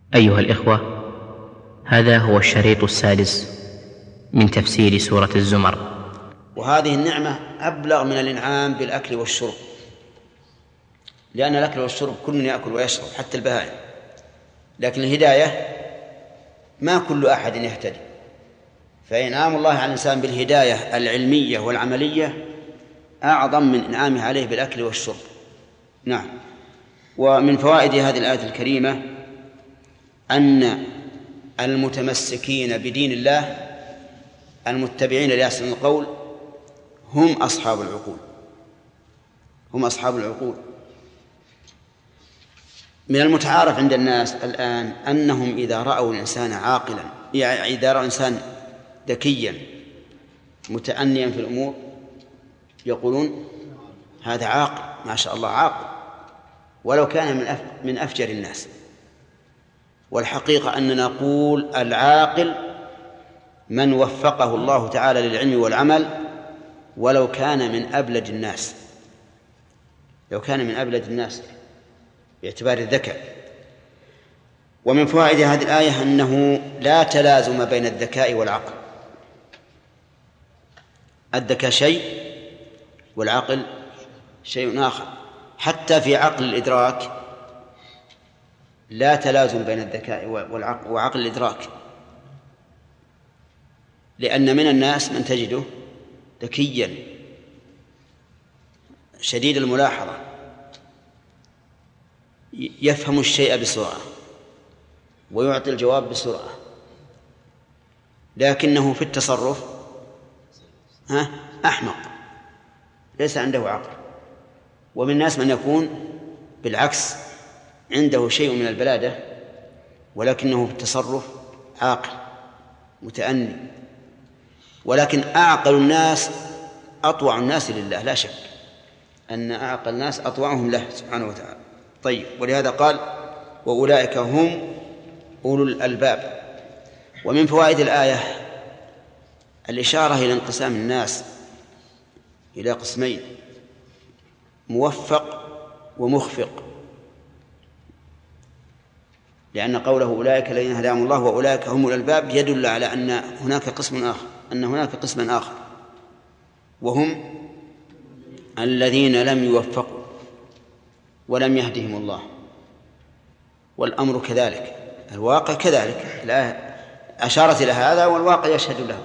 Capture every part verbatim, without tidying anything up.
أيها الإخوة، هذا هو الشريط السادس من تفسير سورة الزمر. وهذه النعمة أبلغ من الإنعام بالأكل والشرب، لأن الأكل والشرب كل يأكل ويشرب حتى البهائم، لكن الهداية ما كل أحد يهتدي، فإنعام الله على الإنسان بالهداية العلمية والعملية أعظم من إنعامه عليه بالأكل والشرب. نعم. ومن فوائد هذه الآية الكريمة أن المتمسكين بدين الله المتبعين لأحسن القول هم أصحاب العقول، هم أصحاب العقول. من المتعارف عند الناس الآن أنهم إذا رأوا الإنسان عاقلا، يعني إذا رأوا الإنسان ذكيا متأنيا في الأمور يقولون هذا عاقل، ما شاء الله عاقل، ولو كان من من أفجر الناس. والحقيقة أننا نقول العاقل من وفقه الله تعالى للعلم والعمل، ولو كان من أبلد الناس، لو كان من أبلد الناس باعتبار الذكاء. ومن فوائد هذه الآية أنه لا تلازم بين الذكاء والعقل، الذكاء شيء والعقل شيء آخر. حتى في عقل الإدراك لا تلازم بين الذكاء والعقل وعقل الإدراك، لأن من الناس من تجده ذكيا شديد الملاحظة، يفهم الشيء بسرعة ويعطي الجواب بسرعة، لكنه في التصرف ها أحمق، ليس عنده عقل. ومن الناس من يكون بالعكس عنده شيء من البلادة ولكنه في التصرف عاقل متأني. ولكن أعقل الناس أطوع الناس لله، لا شك أن أعقل الناس أطوعهم له سبحانه وتعالى. طيب، ولهذا قال وأولئك هم أولو الألباب. ومن فوائد الآية الإشارة إلى انقسام الناس إلى قسمين، موفق ومخفق، لأن قوله أولئك الذين هداهم الله وأولئك هم الألباب يدل على أن هناك قسم آخر، أن هناك قسما آخر وهم الذين لم يوفقوا ولم يهدهم الله. والأمر كذلك، الواقع كذلك، الآية أشارت إلى هذا والواقع يشهد له.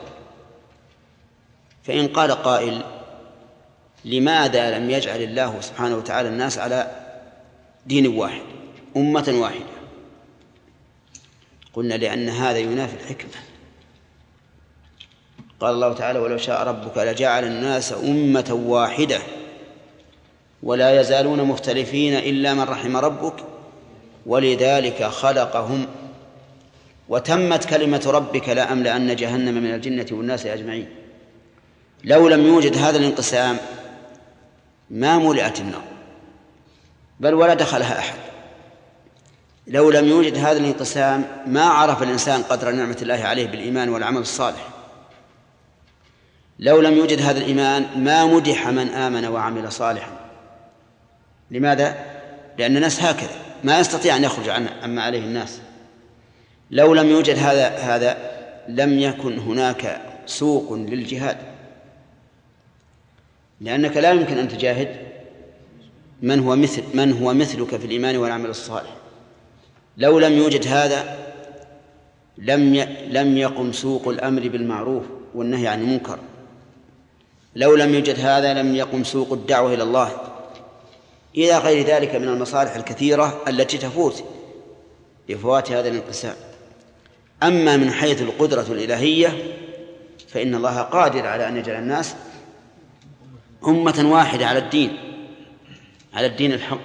فإن قال قائل لماذا لم يجعل الله سبحانه وتعالى الناس على دين واحد أمة واحدة؟ قلنا لأن هذا ينافي الحكمة. قال الله تعالى ولو شاء ربك لجعل الناس أمة واحدة ولا يزالون مختلفين إلا من رحم ربك ولذلك خلقهم وتمت كلمة ربك لأملأن جهنم من الجنة والناس أجمعين. لو لم يوجد هذا الانقسام ما ملئت النار، بل ولا دخلها أحد. لو لم يوجد هذا الانقسام ما عرف الإنسان قدر نعمة الله عليه بالإيمان والعمل الصالح. لو لم يوجد هذا الإيمان ما مدح من آمن وعمل صالحا. لماذا؟ لأن الناس هكذا ما يستطيع أن يخرج عما عليه الناس. لو لم يوجد هذا هذا لم يكن هناك سوق للجهاد، لأنك لا يمكن أن تجاهد من هو مثل من هو مثلك في الإيمان والعمل الصالح. لو لم يوجد هذا لم لم يقم سوق الأمر بالمعروف والنهي عن المنكر. لو لم يوجد هذا لم يقم سوق الدعوة إلى الله، إلى غير ذلك من المصالح الكثيرة التي تفوت لفوات هذا الانقسام. أما من حيث القدرة الإلهية فإن الله قادر على أن يجعل الناس أمة واحدة على الدين على الدين الحق،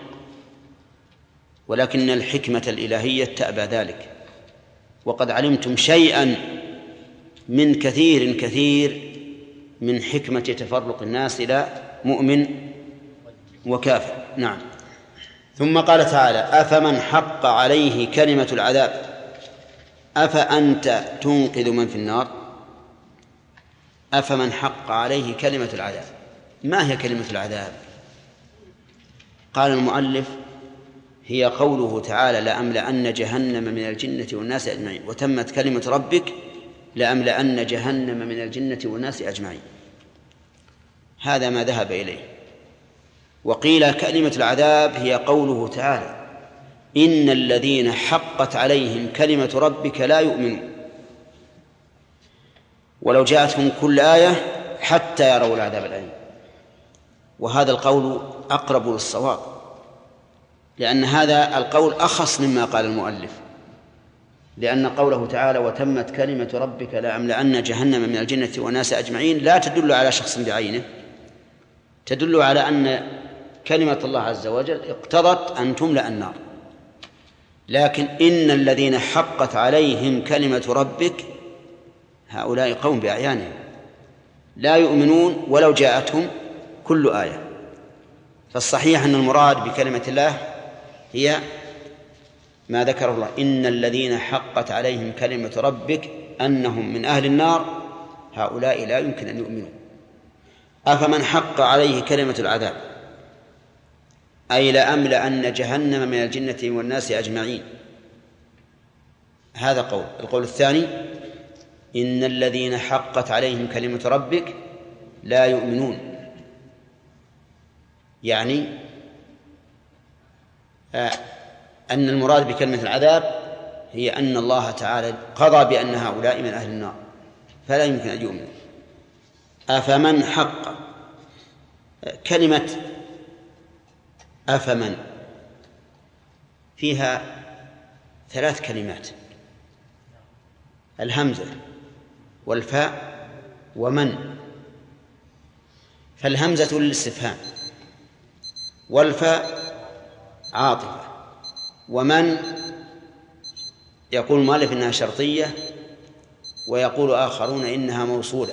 ولكن الحكمة الإلهية تأبى ذلك. وقد علمتم شيئا من كثير كثير من حكمة تفرق الناس إلى مؤمن وكافر. نعم. ثم قال تعالى أفمن حق عليه كلمة العذاب أفأنت تنقذ من في النار. أفمن حق عليه كلمة العذاب، ما هي كلمة العذاب؟ قال المؤلف هي قوله تعالى لأملأن جهنم من الجنة والناس أجمعين، وتمت كلمة ربك لأملأن جهنم من الجنة والناس أجمعين. هذا ما ذهب إليه. وقيل كلمة العذاب هي قوله تعالى إن الذين حقت عليهم كلمة ربك لا يؤمنون ولو جاءتهم كل آية حتى يروا العذاب الأليم. وهذا القول أقرب للصواب، لأن هذا القول أخص مما قال المؤلف، لأن قوله تعالى وتمت كلمة ربك لأملأن جهنم من الجنة والناس أجمعين لا تدل على شخص بعينه، تدل على أن كلمة الله عز وجل اقتضت أن تملأ النار. لكن إن الذين حقت عليهم كلمة ربك هؤلاء قوم بأعيانهم لا يؤمنون ولو جاءتهم كل آية. فالصحيح أن المراد بكلمة الله هي ما ذكره الله إن الذين حقت عليهم كلمة ربك أنهم من أهل النار هؤلاء لا يمكن أن يؤمنوا. أفمن حق عليه كلمة العذاب أي لأملأن جهنم من الجنة والناس أجمعين، هذا قول. القول الثاني إن الذين حقت عليهم كلمة ربك لا يؤمنون، يعني أن المراد بكلمة العذاب هي أن الله تعالى قضى بأن هؤلاء من أهل النار فلا يمكن أن يؤمنوا. أفمن حق كلمة أفمن فيها ثلاث كلمات، الهمزة والفاء ومن، فالهمزة للاستفهام والفاء عاطفة، ومن يقول المؤلف إنها شرطية ويقول آخرون إنها موصولة.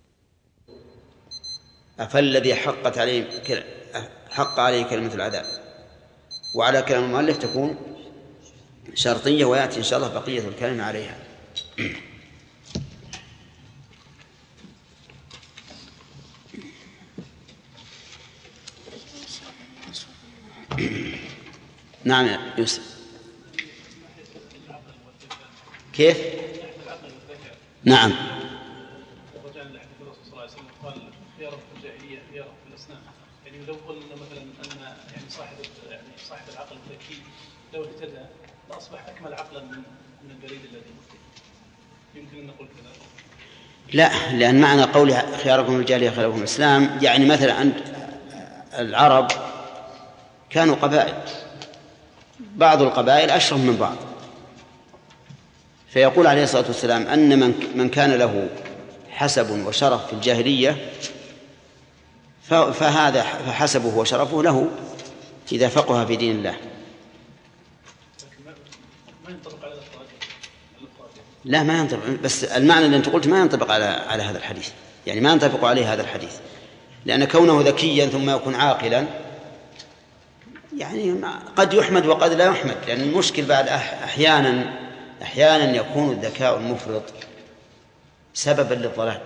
أفالذي حقت عليه حق عليه كلمة العذاب، وعلى كلام المؤلف تكون شرطية، ويأتي إن شاء الله بقية الكلام عليها. نعم يا يوسف. كيف؟ نعم. يعني لو قلنا مثلا أن يعني صاحب يعني صاحب العقل الذكي لو اهتدى لأصبح أكمل عقلا من من البريد الذي يمكن أن نقول كذا. لا، لأن معنى قول خياركم الجاهلية خيركم الإسلام يعني مثلا عند العرب كانوا قبائل، بعض القبائل أشرف من بعض، فيقول عليه الصلاة والسلام أن من من كان له حسب وشرف في الجاهلية فهذا فحسبه وشرفه له إذا فقه في دين الله. لا ما ينطبق، بس المعنى اللي أنت قلت ما ينطبق على على هذا الحديث، يعني ما ينطبق عليه هذا الحديث، لأن كونه ذكيا ثم يكون عاقلا يعني قد يحمد وقد لا يحمد، لأن المشكل بعد أحيانا أحيانا يكون الذكاء المفرط سببا للضلال،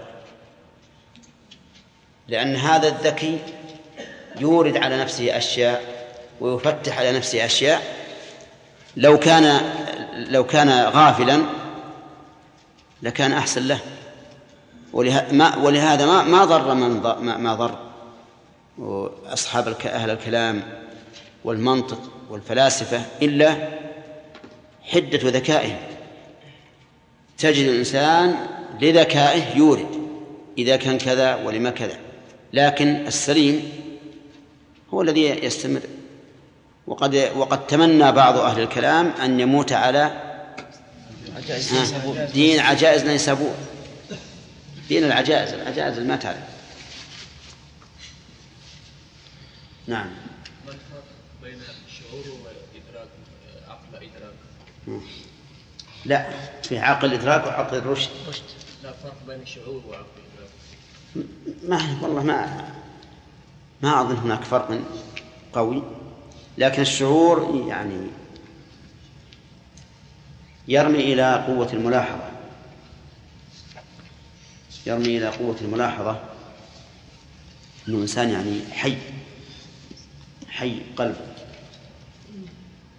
لأن هذا الذكي يورد على نفسه أشياء ويفتح على نفسه أشياء لو كان لو كان غافلا لكان أحسن له، ولهذا ما ما ضر من ما ضر أصحاب أهل الكلام والمنطق والفلاسفة إلا حدة ذكائهم. تجد الإنسان لذكائه يورد إذا كان كذا ولما كذا، لكن السليم هو الذي يستمر. وقد وقد تمنى بعض أهل الكلام أن يموت على دين عجائز نيسابور، دين العجائز، العجائز اللي ما تعرف. نعم. ما الفرق بين الشعور والإدراك، عقل إدراك؟ لا، في عقل إدراك وعقل الرشد. لا فرق بين الشعور وعقل الإدراك. ما والله ما ما أظن هناك فرق قوي، لكن الشعور يعني يرمي إلى قوة الملاحظة، يرمي إلى قوة الملاحظة أنه إنسان يعني حي حي قلبه.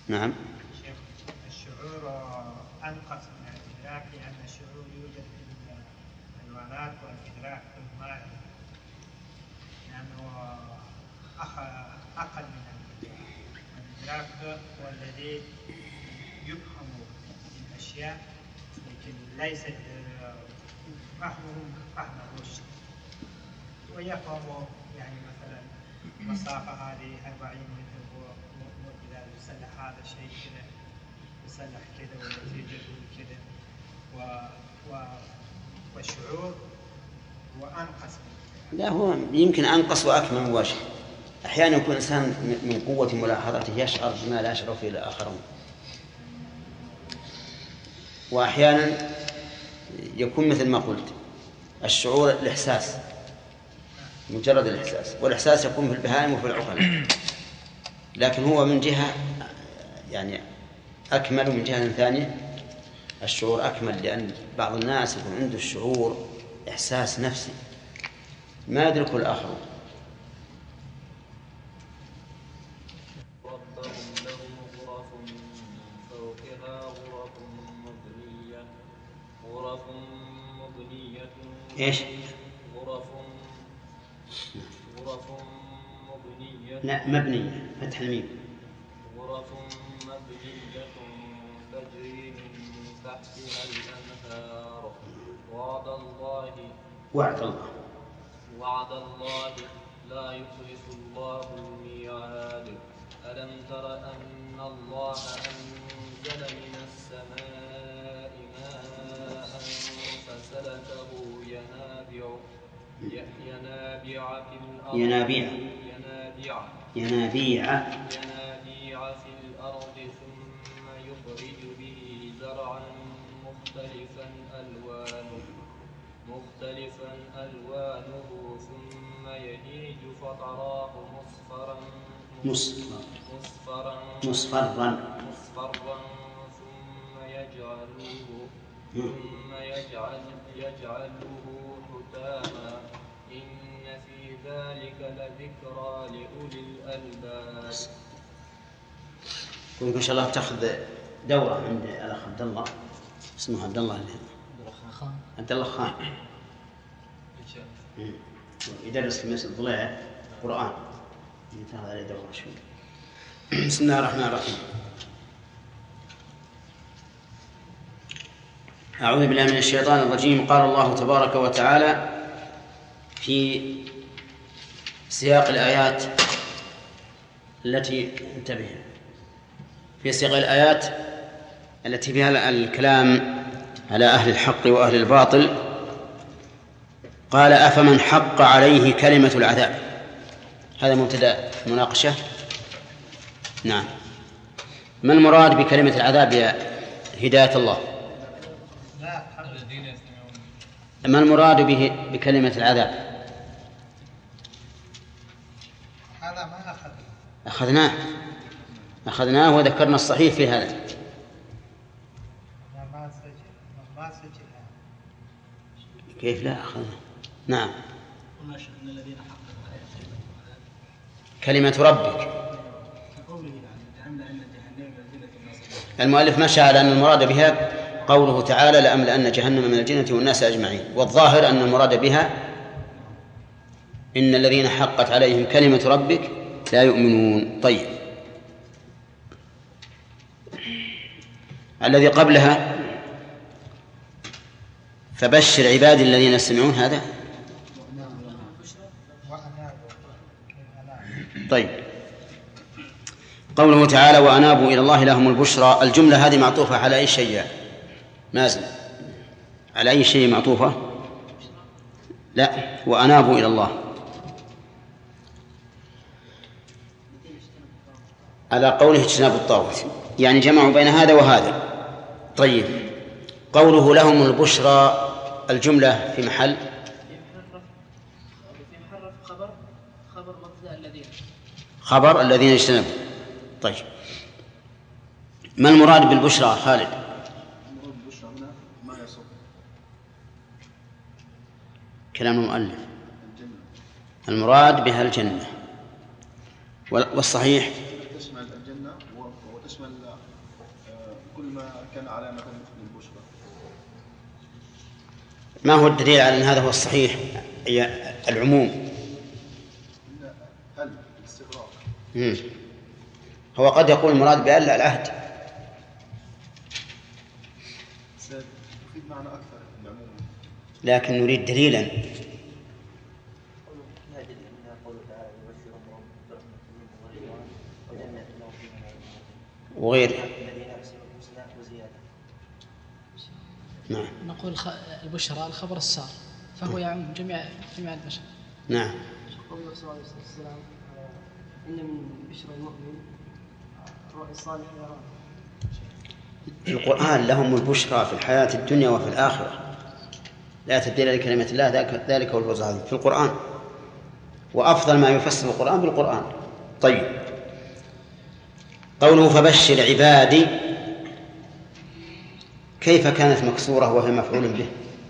نعم. الشعور أنقص من الإدراك لأن الشعور يوجد في الحيوانات والإدراك في الماء لأنه أقل من الإدراك. الإدراك هو الذي يفهم الأشياء لكن ليست فهمه فهم الرشد، ويفهم يعني مثلا مسافة هذه أربعين متر وإذا يصلح هذا الشيء كذا يصلح كذا والنتيجة كذا و... و... والشعور هو أنقص. لا، هو يمكن أنقص وأكمل مباشر. أحيانا يكون الإنسان من قوة ملاحظته يشعر بما لا يشعر فيه الآخرون، وأحيانا يكون مثل ما قلت الشعور الإحساس، مجرد الإحساس، والإحساس يكون في البهائم وفي العقل، لكن هو من جهة يعني أكمل، ومن جهة ثانية الشعور أكمل، لأن بعض الناس يكون عنده الشعور إحساس نفسي ما يدركه الآخرون. إيش؟ غرف غرف مبنية. لا، مبنية، فتح الميم. غرف مبنية تجري من تحتها الأنهار. وعد الله وعد الله وعد الله لا يخلف الله الميعاد. ألم تر أن الله أنزل من السماء ماء فسلكه ينابيع ينابيع في الأرض ينابيع ينابيع ينابيع ينابيع في الأرض ثم يخرج به زرعا مختلفا ألوانه مختلفا ألوانه ثم يهيج فتراه مصفرا مصفرا مصفرا مصفرا ثم يجعله ثم يجعل يجعله حتاما. إن في ذلك لذكرى لأولي الألباب. إن شاء الله تأخذ دورة عند الأخ عبد الله، اسمه عبد الله خان عبد الله خان، يدرس في مسجد ضليع القرآن، يتاخذ عليه دورة شوي. بسم الله الرحمن الرحيم. أعوذ بالله من الشيطان الرجيم. قال الله تبارك وتعالى في سياق الآيات التي انتبه في سياق الآيات التي فيها الكلام على أهل الحق وأهل الباطل، قال أفمن حق عليه كلمة العذاب. هذا مبتدأ مناقشة. نعم. ما المراد بكلمة العذاب يا هداية الله؟ ما المراد به بكلمة العذاب؟ هذا ما أخذ أخذناه أخذناه وذكرنا الصحيح في هذا. ما سجل ما سجل. كيف لا أخذنا؟ نعم. كلمة ربك. المؤلف مشى على أن المراد بها قوله تعالى لأملأن جهنم من الجنة والناس أجمعين، والظاهر أن المراد بها إن الذين حقت عليهم كلمة ربك لا يؤمنون. طيب، الذي قبلها فبشر عبادي الذين يستمعون، هذا طيب. قوله تعالى وأنابوا إلى الله لهم البشرى، الجملة هذه معطوفة على أي شيء؟ مازن، على أي شيء معطوفة؟ لا، وأنابوا إلى الله على قوله اجتناب الطاغوت، يعني جمعوا بين هذا وهذا. طيب، قوله لهم البشرى الجملة في محل خبر خبر مبتدأ الذين خبر الذين اجتنبوا. طيب، ما المراد بالبشرى خالد؟ البشرى هنا ما يصب كلام المؤلف المراد بها الجنة، والصحيح تشمل الجنة وتشمل كان علامة للبشرى. ما هو الدليل على أن هذا هو الصحيح؟ هي العموم. هل الاستغراق. هو قد يقول المراد بأن لا العهد. يفيد معنى أكثر العموم. لكن نريد دليلا. وغيره. نعم. نقول البشرى الخبر السار فهو يعم جميع جميع البشر. نعم. قوله صلى الله عليه وسلم إن من بشرى المؤمن الرؤيا الصالح يراه. القرآن لهم البشرى في الحياة الدنيا وفي الآخرة، لا تبديل لكلمة الله، ذلك هو الفوز العظيم في القرآن، وأفضل ما يفسر القرآن بالقرآن. طيب، قوله فبشر عبادي كيف كانت مكسورة وهي مفعول به؟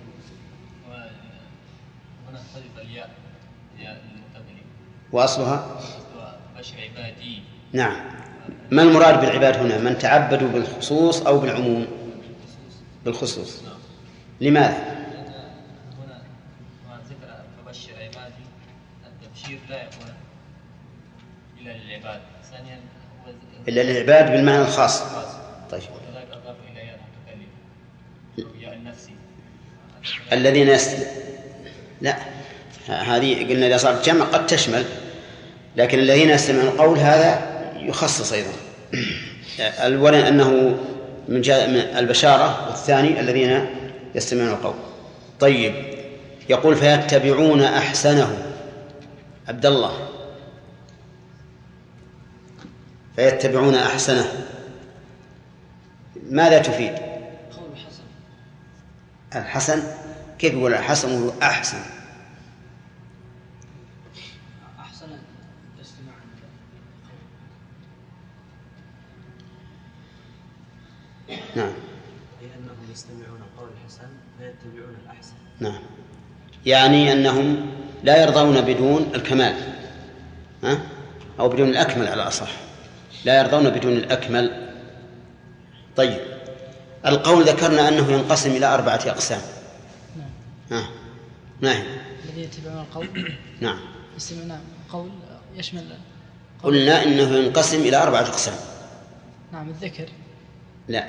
هنا حذف الياء ياء المتبعين وأصلها بشر عبادي. نعم. ما المراد بالعباد هنا؟ من تعبدوا بالخصوص أو بالعموم؟ بالخصوص. لماذا؟ هنا ذكر فبشر عبادي، التبشير لا يكون إلا للعباد. ثانيا إلا للعباد بالمعنى الخاص. طيب. وكذلك أضاف إلى ياء المتكلم ياء النفسي الذين يست... لا، هذه قلنا إذا صارت جمع قد تشمل، لكن الذين يستمعون القول هذا يخصص أيضا. الأولى أنه من جاء من البشارة، والثاني الذين يستمعون القول. طيب، يقول فيتبعون أحسنه. عبد الله، فيتبعون أحسنه ماذا تفيد؟ قول الحسن. الحسن كيف يقول الحسن هو أحسن؟ أحسن الاستماع. نعم. لأنهم يستمعون قول الحسن فيتبعون الأحسن. نعم، يعني أنهم لا يرضون بدون الكمال، ها؟ أو بدون الأكمل على الأصح، لا يرضون بدون الأكمل. طيب، القول ذكرنا أنه ينقسم إلى أربعة أقسام. نعم. ها. نعم. الذين يتبعون القول. نعم. يستمعون قول يشمل. قلنا إنه ينقسم إلى أربعة أقسام. نعم. الذكر. لا.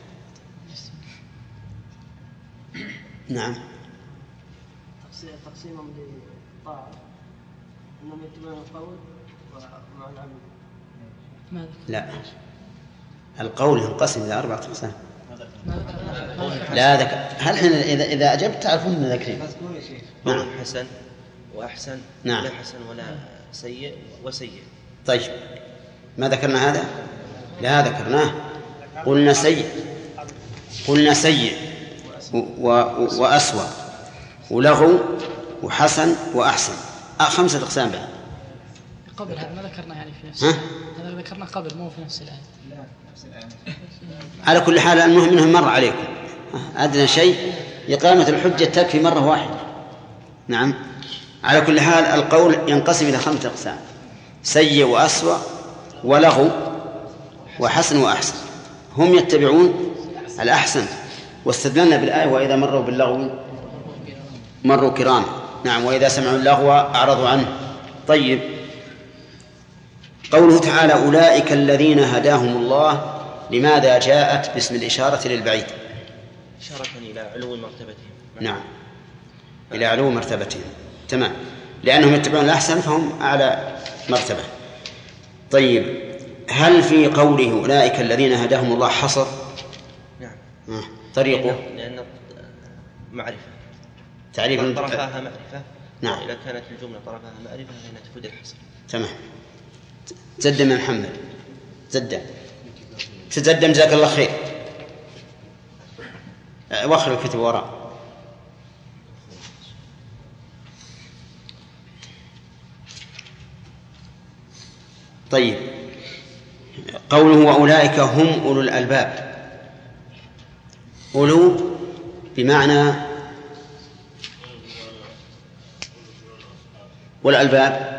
نعم. تقسيمهم للطاعة أنهم يتبعون القول ومع العمل. ماذا؟ لا، القول ينقسم إلى أربعة أقسام. لا ذكر. هل حين إذا إذا أجبت تعرفون من ذكرين؟ نعم. حسن وأحسن. نعم. لا حسن ولا سيء وسيء. طيب، ما ذكرنا هذا؟ لا ذكرناه. قلنا سيء، قلنا سيء وأسوأ ولغو وحسن وأحسن. آه خمسة أقسام بعد. قبل هذا ما ذكرنا يعني في نفس ها؟ هذا ذكرنا قبل مو في نفس الآية. لا نفس الآية. على كل حال المهم منهم مر عليكم أدنى شيء إقامة الحجة تكفي مرة واحدة. نعم. على كل حال القول ينقسم إلى خمسة أقسام: سيء وأسوأ ولغو وحسن وأحسن. هم يتبعون الأحسن، واستدلنا بالآية وإذا مروا باللغو مروا كرام. نعم. وإذا سمعوا اللغو أعرضوا عنه. طيب، قوله تعالى أولئك الذين هداهم الله، لماذا جاءت باسم الإشارة للبعيد؟ إشارة إلى علو مرتبتهم. نعم، إلى علو مرتبتهم. تمام، لأنهم يتبعون الأحسن فهم أعلى مرتبة. طيب، هل في قوله أولئك الذين هداهم الله حصر؟ نعم. آه. طريقه لأن معرفة تعريف طرفها معرفة. نعم. إذا كانت الجملة طرفها معرفة فإنها تفيد الحصر. تمام. تزدم يا محمد، تزدم تزدم جزاك الله خير. وخر الكتب وراء. طيب، قوله وأولئك هم أولو الألباب. أولو بمعنى والألباب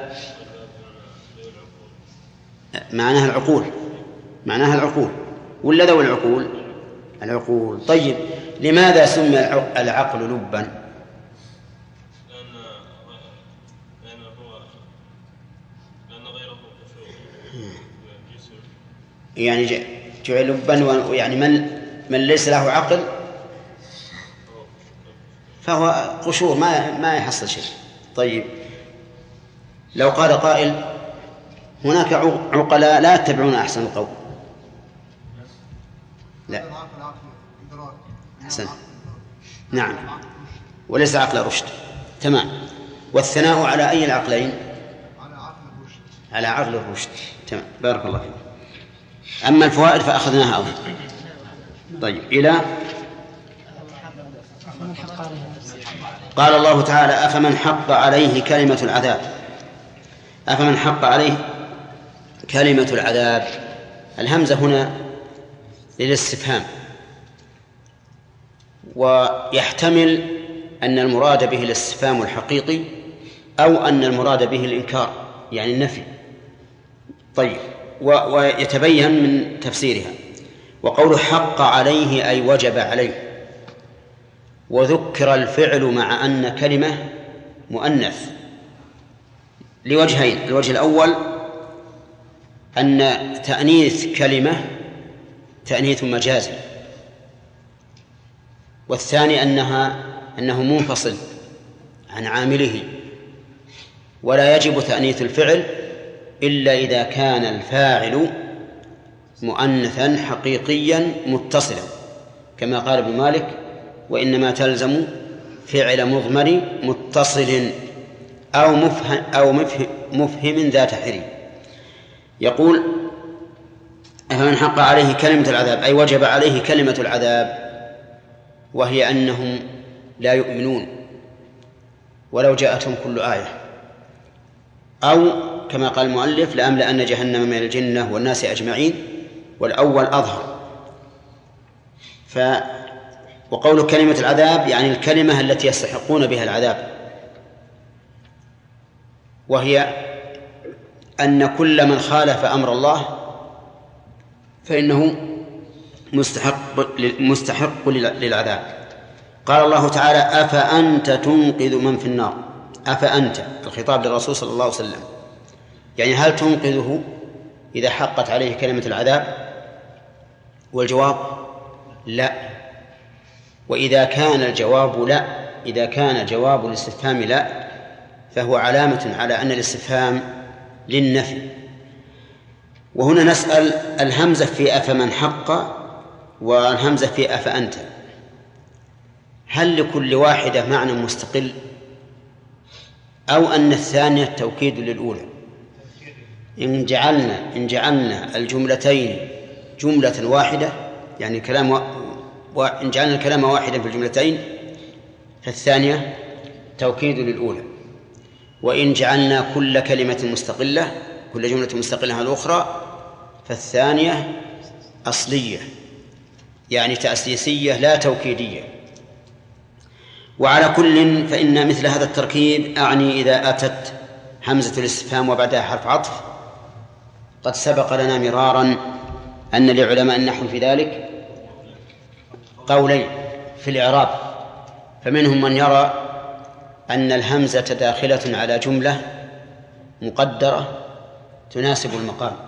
معناها العقول، معناها العقول. ولا ذوي العقول؟ العقول. طيب لماذا سمي العقل لبا؟ لأن لأن هو لأن غيره يعني جعل لبا، ويعني من من ليس له عقل فهو قشور ما ما يحصل شيء. طيب لو قال قائل هناك عقلاء لا يتبعون أحسن القول. لا أحسن، نعم، وليس عقل رشد. تمام. والثناء على أي العقلين؟ على عقل الرشد. تمام، بارك الله فيك. أما الفوائد فأخذناها أولا. طيب إلى قال الله تعالى أفمن حق عليه كلمة العذاب. أفمن حق عليه كلمة العذاب، الهمزة هنا للاستفهام، ويحتمل أن المراد به الاستفهام الحقيقي أو أن المراد به الإنكار يعني النفي. طيب ويتبين من تفسيرها. وقول حق عليه أي وجب عليه، وذكر الفعل مع أن كلمة مؤنث لوجهين. الوجه الأول أن تأنيث كلمة تأنيث مجازي، والثاني أنها أنه منفصل عن عامله، ولا يجب تأنيث الفعل إلا إذا كان الفاعل مؤنثا حقيقيا متصلا، كما قال ابن مالك وإنما تلزم فعل مضمر متصل أو مفهم أو مفهم, مفهم ذات حري. يقول أفمن حق عليه كلمة العذاب أي وجب عليه كلمة العذاب، وهي أنهم لا يؤمنون ولو جاءتهم كل آية، أو كما قال المؤلف لأملأن جهنم من الجنة والناس أجمعين، والأول أظهر. ف وقول كلمة العذاب يعني الكلمة التي يستحقون بها العذاب، وهي أن كل من خالف أمر الله فإنه مستحق مستحق للعذاب. قال الله تعالى أفأنت تنقذ من في النار. أفأنت الخطاب للرسول صلى الله عليه وسلم، يعني هل تنقذه إذا حقت عليه كلمة العذاب؟ والجواب لا. وإذا كان الجواب لا، إذا كان جواب الاستفهام لا، فهو علامة على أن الاستفهام للنفي. وهنا نسأل الهمزة في أفمن حق والهمزة في أفأنت، هل لكل واحدة معنى مستقل أو أن الثانية توكيد للأولى؟ إن جعلنا إن جعلنا الجملتين جملة واحدة، يعني كلام و... وإن جعلنا الكلام واحدا في الجملتين فالثانية توكيد للأولى. وإن جعلنا كل كلمة مستقلة كل جملة مستقلة على الأخرى فالثانية أصلية، يعني تأسيسية لا توكيدية. وعلى كل فإن مثل هذا التركيب أعني إذا أتت همزة الاستفهام وبعدها حرف عطف. قد سبق لنا مرارا أن لعلماء النحو في ذلك قولين في الإعراب، فمنهم من يرى أن الهمزة داخلة على جملة مقدرة تناسب المقام،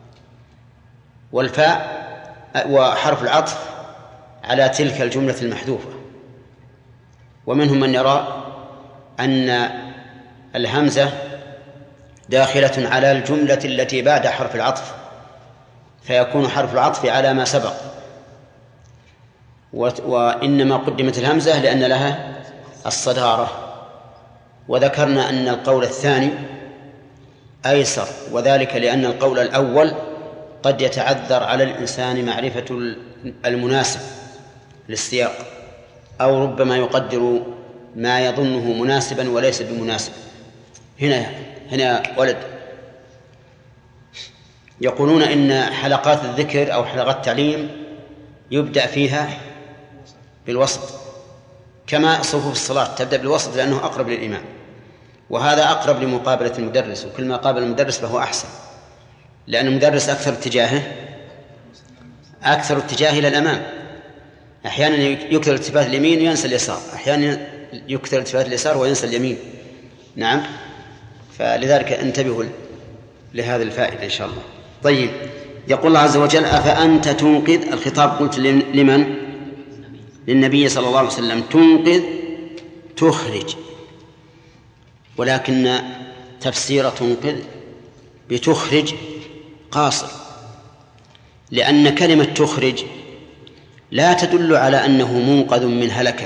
والفاء وحرف العطف على تلك الجملة المحذوفة، ومنهم من يرى أن الهمزة داخلة على الجملة التي بعد حرف العطف، فيكون حرف العطف على ما سبق، وإنما قدمت الهمزة لأن لها الصدارة. وذكرنا أن القول الثاني أيسر، وذلك لأن القول الأول قد يتعذر على الإنسان معرفة المناسب للسياق، أو ربما يقدر ما يظنه مناسبا وليس بمناسب. هنا هنا ولد يقولون إن حلقات الذكر أو حلقات التعليم يبدأ فيها بالوسط، كما صفوف الصلاة تبدأ بالوسط لأنه أقرب للإمام، وهذا أقرب لمقابلة المدرس، وكل ما قابل المدرس فهو أحسن، لأن المدرس أكثر اتجاهه أكثر اتجاه إلى الأمام، أحيانا يكثر التفات اليمين وينسى اليسار، أحيانا يكثر التفات اليسار وينسى اليمين. نعم، فلذلك انتبهوا لهذه الفائدة إن شاء الله. طيب، يقول الله عز وجل: أفأنت تنقذ. الخطاب قلت لمن؟ للنبي صلى الله عليه وسلم. تنقذ تخرج، ولكن تفسير تنقذ بتخرج قاصر، لأن كلمة تخرج لا تدل على أنه منقذ من هلكة،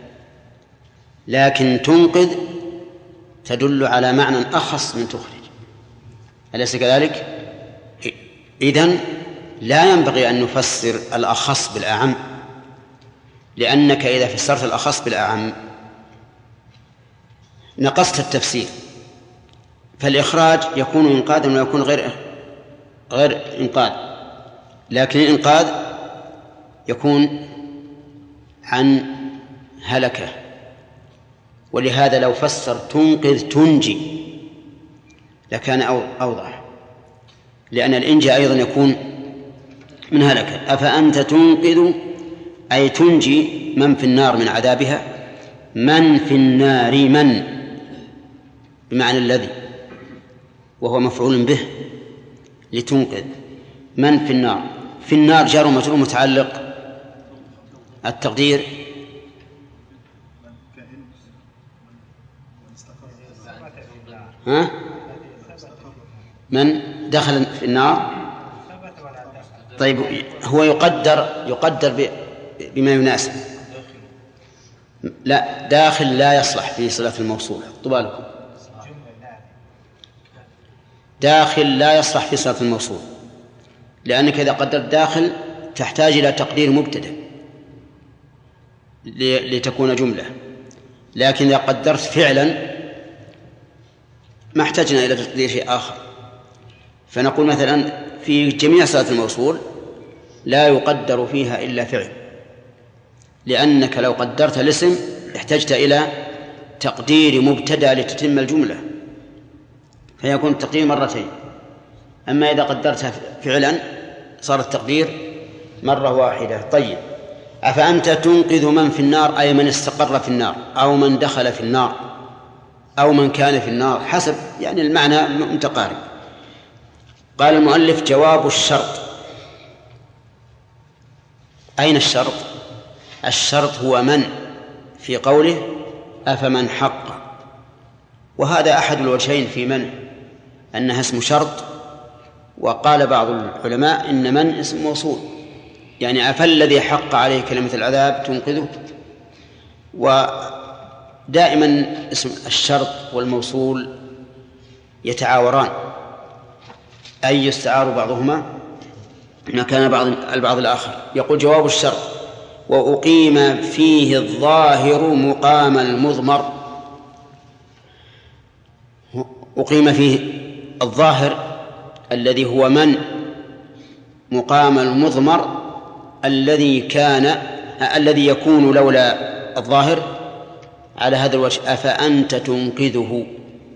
لكن تنقذ تدل على معنى أخص من تخرج، أليس كذلك؟ إذن لا ينبغي أن نفسر الأخص بالأعم، لأنك إذا فسرت الأخص بالأعم نقصت التفسير، فالإخراج يكون إنقاذا ويكون غير غير إنقاذ، لكن الإنقاذ يكون عن هلكة. ولهذا لو فسر تنقذ تنجي لكان أوضح، لأن الإنجاء أيضا يكون من هلكة. أفأنت تنقذ أي تنجي من في النار من عذابها. من في النار، من بمعنى الذي، وهو مفعول به لتنقذ. من في النار، في النار جار ومجرور متعلق، التقدير ها؟ من دخل في النار. طيب، هو يقدر يقدر بما يناسب. لا، داخل لا يصلح في صلة الموصول. طبالكم، داخل لا يصلح في صلة الموصول، لأنك إذا قدرت داخل تحتاج إلى تقدير مبتدأ لتكون جملة، لكن إذا قدرت فعلا ما احتاجنا إلى تقدير شيء آخر. فنقول مثلا في جميع صلة الموصول لا يقدر فيها إلا فعل، لأنك لو قدرت الاسم احتجت إلى تقدير مبتدأ لتتم الجملة، فيكون التقدير مرتين. أما إذا قدرتها فعلا صار التقدير مرة واحدة. طيب، أفأنت تنقذ من في النار، أي من استقر في النار أو من دخل في النار أو من كان في النار، حسب يعني المعنى متقارب. قال المؤلف: جواب الشرط. أين الشرط؟ الشرط هو من في قوله أفمن حق، وهذا أحد الوجهين في من، أنها اسم شرط، وقال بعض العلماء إن من اسم موصول، يعني أفالذي حق عليه كلمة العذاب تنقذه. ودائما اسم الشرط والموصول يتعاوران، أي يستعار بعضهما مكان بعض البعض الآخر. يقول: جواب الشرط: وأقيم فيه الظاهر مقام المضمر. أقيم فيه الظاهر الذي هو من مقام المضمر الذي كان الذي يكون لولا الظاهر على هذا الوجه: أفأنت تنقذه.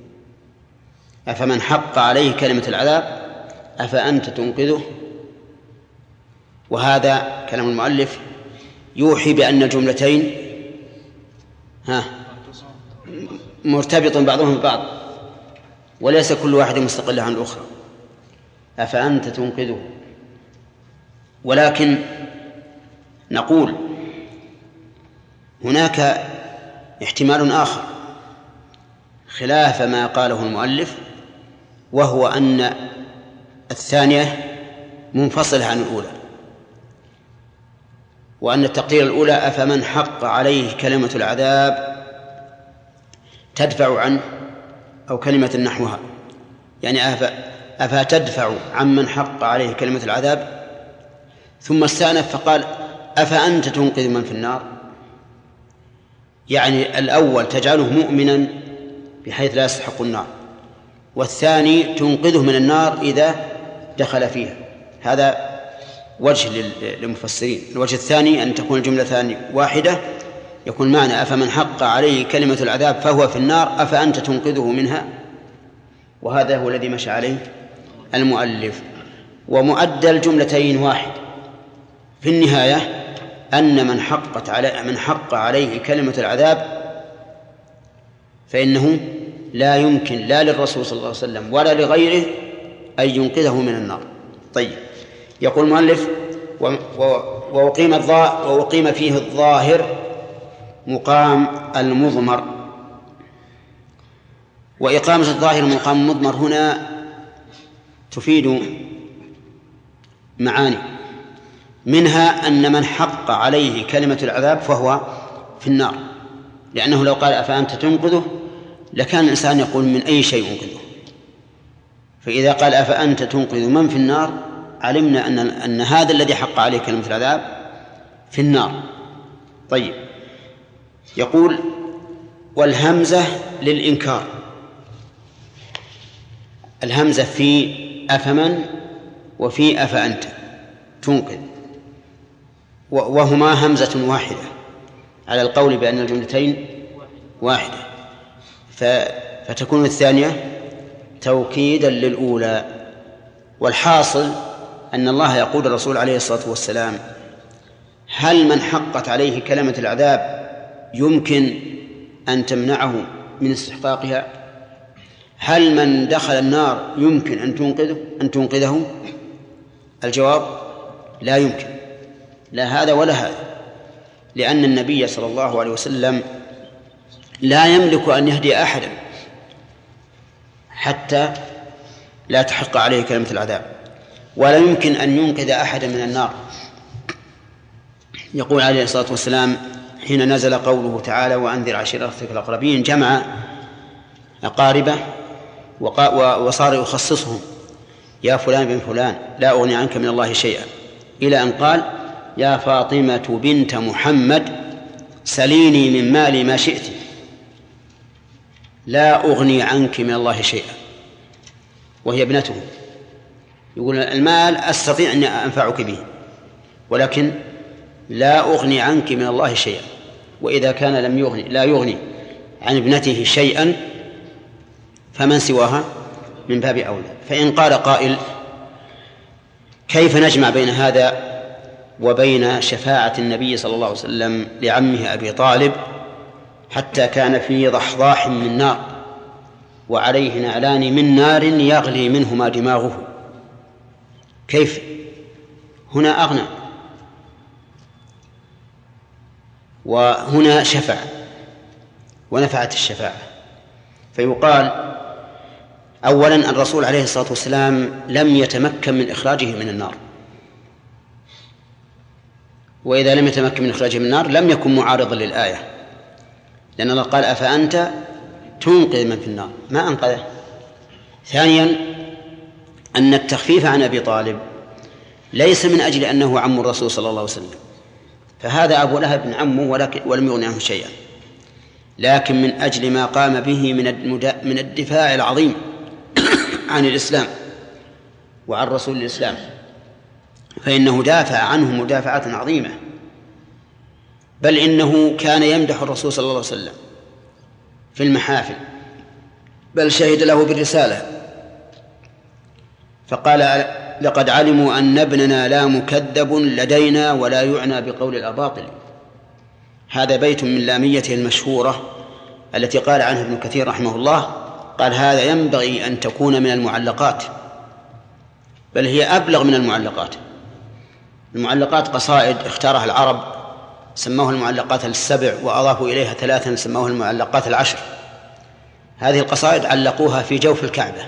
أفمن حق عليه كلمة العذاب أفأنت تنقذه. وهذا كلام المؤلف يوحي بأن الجملتين ها مرتبط بعضهم ببعض، وليس كل واحد مستقل عن الأخرى. أفأنت تنقذه. ولكن نقول هناك احتمال آخر خلاف ما قاله المؤلف، وهو أن الثانية منفصلة عن الأولى، وأن التقدير الأولى أفمن حق عليه كلمة العذاب تدفع عنه، أو كلمة نحوها، يعني أفا تدفع عمن حق عليه كلمة العذاب. ثم استأنف فقال: أفأنت تنقذ من في النار، يعني الأول تجعله مؤمنا بحيث لا يستحق النار، والثاني تنقذه من النار إذا دخل فيها. هذا وجه للمفسرين. الوجه الثاني أن تكون الجملة ثانية واحدة، يكون معنى أفمن حق عليه كلمة العذاب فهو في النار أفأنت تنقذه منها، وهذا هو الذي مشى عليه المؤلف. ومؤدى الجملتين واحد. في النهاية أن من حقت على من حق عليه كلمة العذاب فإنه لا يمكن لا للرسول صلى الله عليه وسلم ولا لغيره أن ينقذه من النار. طيب، يقول المؤلف: وأقيم وأقيم فيه الظاهر مقام المضمر. وإقامة الظاهر مقام المضمر هنا تفيد معاني، منها أن من حق عليه كلمة العذاب فهو في النار، لأنه لو قال أفأنت تنقذه لكان الإنسان يقول من أي شيء ينقذه، فإذا قال أفأنت تنقذ من في النار علمنا أن, أن هذا الذي حق عليه كلمة العذاب في النار. طيب، يقول: والهمزة للإنكار، الهمزة في أفمن وفي أفأنت تنقذ، وهما همزة واحدة على القول بأن الجملتين واحدة، فتكون الثانية توكيدا للأولى. والحاصل أن الله يقول الرسول عليه الصلاة والسلام: هل من حقت عليه كلمة العذاب يمكن أن تمنعه من استحقاقها؟ هل من دخل النار يمكن أن تنقذه أن تنقذه؟ الجواب: لا يمكن، لا هذا ولا هذا، لأن النبي صلى الله عليه وسلم لا يملك أن يهدي أحدا حتى لا تحق عليه كلمة العذاب، ولا يمكن أن ينقذ أحدا من النار. يقول عليه الصلاة والسلام حين نزل قوله تعالى: وأنذر عشيرتك الأقربين، جمع أقاربه وصار يخصصهم: يا فلان بن فلان لا أغني عنك من الله شيئا، إلى أن قال: يا فاطمة بنت محمد سليني من مالي ما شئت لا أغني عنك من الله شيئا، وهي ابنته. يقول: المال أستطيع أن أنفعك به، ولكن لا أغني عنك من الله شيئا. وإذا كان لم يغني لا يغني عن ابنته شيئا فمن سواها من باب أولى. فإن قال قائل: كيف نجمع بين هذا وبين شفاعة النبي صلى الله عليه وسلم لعمه أبي طالب حتى كان في ضحضاح من نار وعليه نعلان من نار يغلي منهما دماغه؟ كيف؟ هنا أغنى وهنا شفع ونفعت الشفاعة. فيقال: أولا الرسول عليه الصلاة والسلام لم يتمكن من إخراجه من النار، وإذا لم يتمكن من إخراجه من النار لم يكن معارضا للآية، لأن الله قال: أفأنت تنقذ من في النار، ما أنقذه. ثانيا أن التخفيف عن أبي طالب ليس من أجل أنه عم الرسول صلى الله عليه وسلم، فهذا أبو لهب بن عمه ولم يغن عنه شيئا، لكن من أجل ما قام به من الدفاع العظيم عن الإسلام وعن رسول الإسلام، فإنه دافع عنه مدافعة عظيمة، بل إنه كان يمدح الرسول صلى الله عليه وسلم في المحافل، بل شهد له بالرسالة فقال: لقد علموا أن ابننا لا مكذب لدينا ولا يعنى بقول الأباطل. هذا بيت من لاميته المشهورة التي قال عنها ابن كثير رحمه الله، قال: هذا ينبغي أن تكون من المعلقات، بل هي أبلغ من المعلقات. المعلقات قصائد اختارها العرب سموها المعلقات السبع، وأضافوا إليها ثلاثا سموها المعلقات العشر. هذه القصائد علقوها في جوف الكعبة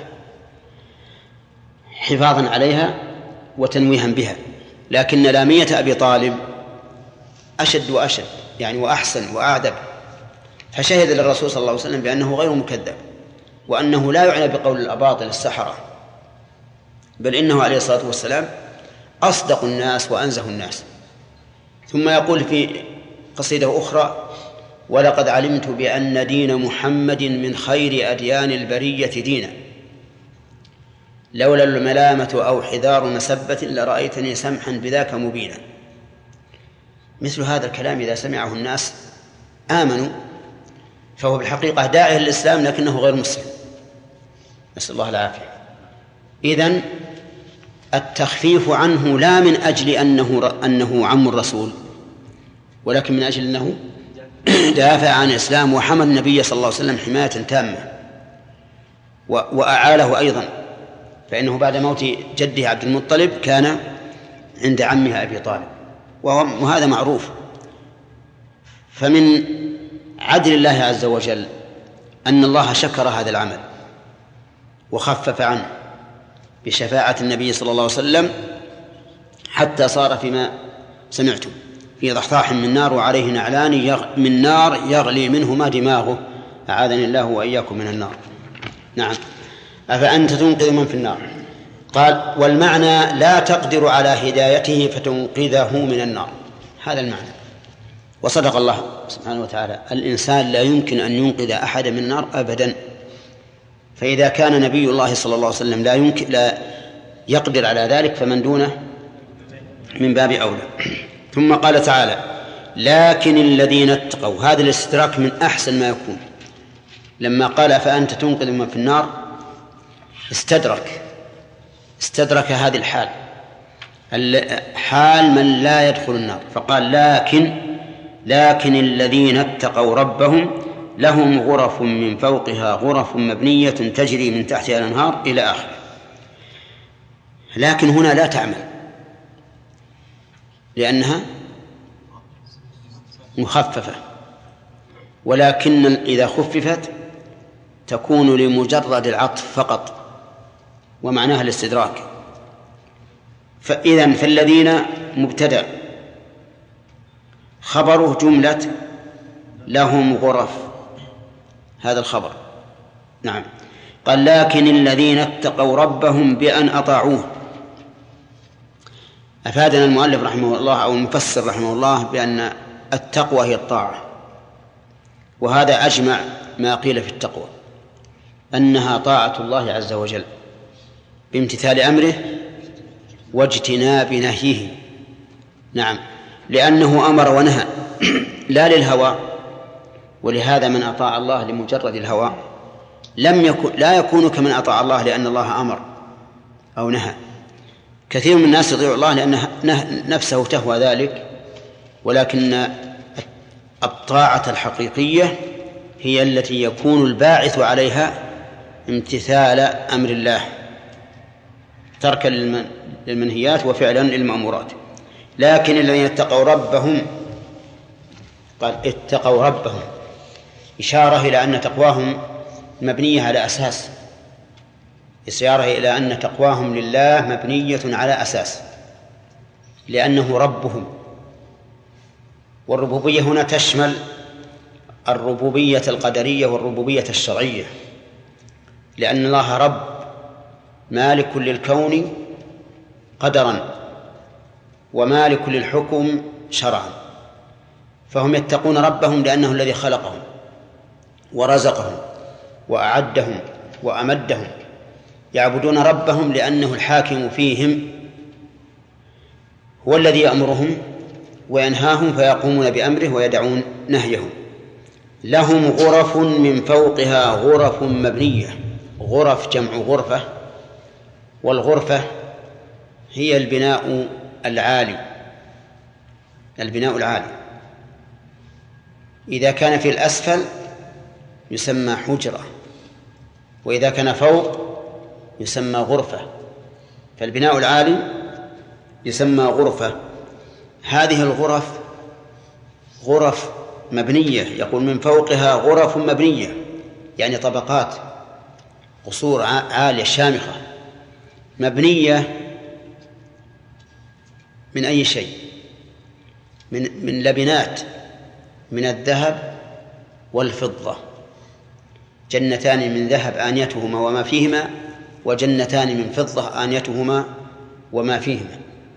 حفاظا عليها وتنويها بها، لكن لامية أبي طالب أشد وأشد يعني وأحسن وأعذب، فشهد للرسول صلى الله عليه وسلم بأنه غير مكذب وأنه لا يعنى بقول الأباطل السحرة، بل إنه عليه الصلاة والسلام أصدق الناس وأنزه الناس. ثم يقول في قصيدة أخرى: ولقد علمت بأن دين محمد من خير أديان البرية دينا، لولا الملامة أو حذار مسبة لرأيتني سمحا بذاك مبينا. مثل هذا الكلام إذا سمعه الناس آمنوا، فهو بالحقيقة داعي للإسلام لكنه غير مسلم، نسأل الله العافية. إذن التخفيف عنه لا من أجل أنه, أنه عم الرسول، ولكن من أجل أنه دافع عن الإسلام وحمى النبي صلى الله عليه وسلم حماية تامة وأعاله أيضا، فإنه بعد موت جده عبد المطلب كان عند عمه أبي طالب، وهذا معروف. فمن عدل الله عز وجل أن الله شكر هذا العمل وخفف عنه بشفاعة النبي صلى الله عليه وسلم، حتى صار فيما سمعتم في ضحضاح من نار وعليه نعلان يغ... من نار يغلي منهما دماغه، أعاذني الله وإياكم من النار. نعم. أفأنت تنقذ من في النار؟ قال والمعنى لا تقدر على هدايته فتنقذه من النار، هذا المعنى. وصدق الله سبحانه وتعالى، الإنسان لا يمكن أن ينقذ أحد من النار أبدا، فإذا كان نبي الله صلى الله عليه وسلم لا يمكن لا يقدر على ذلك فمن دونه من باب أولى. ثم قال تعالى لكن الذين اتقوا، هذا الاستدراك من أحسن ما يكون. لما قال فأنت تنقذ من في النار استدرك استدرك هذه الحال، حال من لا يدخل النار، فقال لكن لكن الذين اتقوا ربهم لهم غرف من فوقها غرف مبنية تجري من تحتها الأنهار إلى آخره. لكن هنا لا تعمل لأنها مخففة، ولكن إذا خففت تكون لمجرد العطف فقط ومعناها الاستدراك. فإذن فالذين مبتدأ خبره جملة لهم غرف، هذا الخبر. نعم. قال لكن الذين اتقوا ربهم بأن أطاعوه. أفادنا المؤلف رحمه الله أو المفسر رحمه الله بأن التقوى هي الطاعة، وهذا أجمع ما قيل في التقوى، أنها طاعة الله عز وجل بامتثال أمره واجتناب نهيه. نعم، لأنه أمر ونهى لا للهوى، ولهذا من أطاع الله لمجرد الهوى لم يكن لا يكون كمن أطاع الله لأن الله أمر أو نهى. كثير من الناس يطيع الله لأن نفسه تهوى ذلك، ولكن الطاعة الحقيقية هي التي يكون الباعث عليها امتثال أمر الله، تركا للمنهيات وفعلا للمأمورات. لكن الذين اتقوا ربهم، قال اتقوا ربهم، إشارة إلى أن تقواهم مبنية على أساس، إشارة إلى أن تقواهم لله مبنية على أساس، لأنه ربهم. والربوبية هنا تشمل الربوبية القدرية والربوبية الشرعية، لأن الله رب مالك للكون قدرا ومالك للحكم شرعا، فهم يتقون ربهم لأنه الذي خلقهم ورزقهم وأعدهم وأمدهم، يعبدون ربهم لأنه الحاكم فيهم، هو الذي يأمرهم وينهاهم فيقومون بأمره ويدعون نهيهم. لهم غرف من فوقها غرف مبنية، غرف جمع غرفة، والغرفة هي البناء العالي، البناء العالي. إذا كان في الأسفل يسمى حجرة، وإذا كان فوق يسمى غرفة، فالبناء العالي يسمى غرفة. هذه الغرف غرف مبنية، يقول من فوقها غرف مبنية، يعني طبقات قصور عالية شامخة، مبنية من أي شيء؟ من من لبنات من الذهب والفضة، جنتان من ذهب آنيتهما وما فيهما، وجنتان من فضة آنيتهما وما فيهما.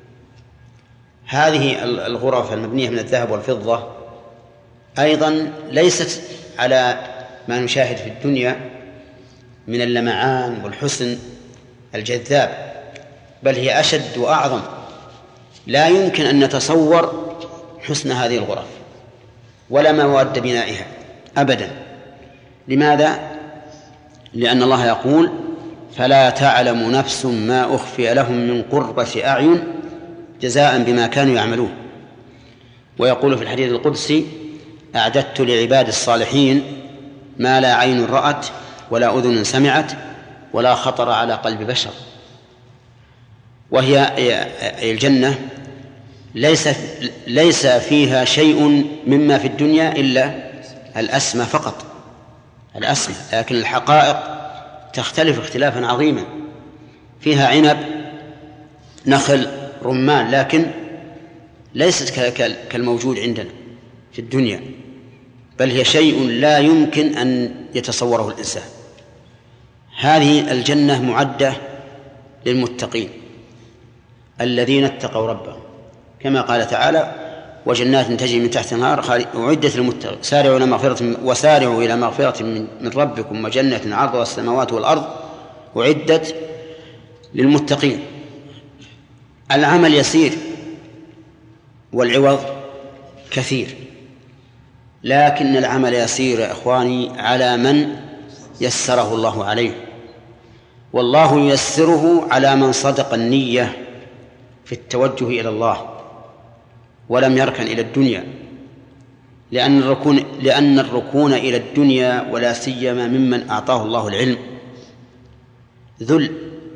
هذه الغرف المبنية من الذهب والفضة أيضا ليست على ما نشاهد في الدنيا من اللمعان والحسن الجذاب، بل هي أشد وأعظم. لا يمكن أن نتصور حسن هذه الغرف ولا مواد بنائها أبدا. لماذا؟ لأن الله يقول فلا تعلم نفس ما أخفي لهم من قرة أعين جزاء بما كانوا يعملون. ويقول في الحديث القدسي: أعددت لعباد الصالحين ما لا عين رأت ولا أذن سمعت ولا خطر على قلب بشر. وهي الجنة ليس ليس فيها شيء مما في الدنيا إلا الأسمى فقط، الأسمى، لكن الحقائق تختلف اختلافا عظيما. فيها عنب، نخل، رمان، لكن ليست كالموجود عندنا في الدنيا، بل هي شيء لا يمكن أن يتصوره الإنسان. هذه الجنة معدة للمتقين الذين اتقوا ربهم، كما قال تعالى: وجنات تجري من تحت الأنهار أعدت للمتقين سارعوا إلى مغفرة وسارعوا إلى مغفرة من ربكم وجنة عرضها السماوات والأرض أعدت للمتقين. العمل يسير والعوض كثير، لكن العمل يسير يا إخواني على من يسره الله عليه، والله ييسره على من صدق النية في التوجه إلى الله ولم يركن إلى الدنيا، لأن الركون, لأن الركون إلى الدنيا ولا سيما ممن أعطاه الله العلم ذل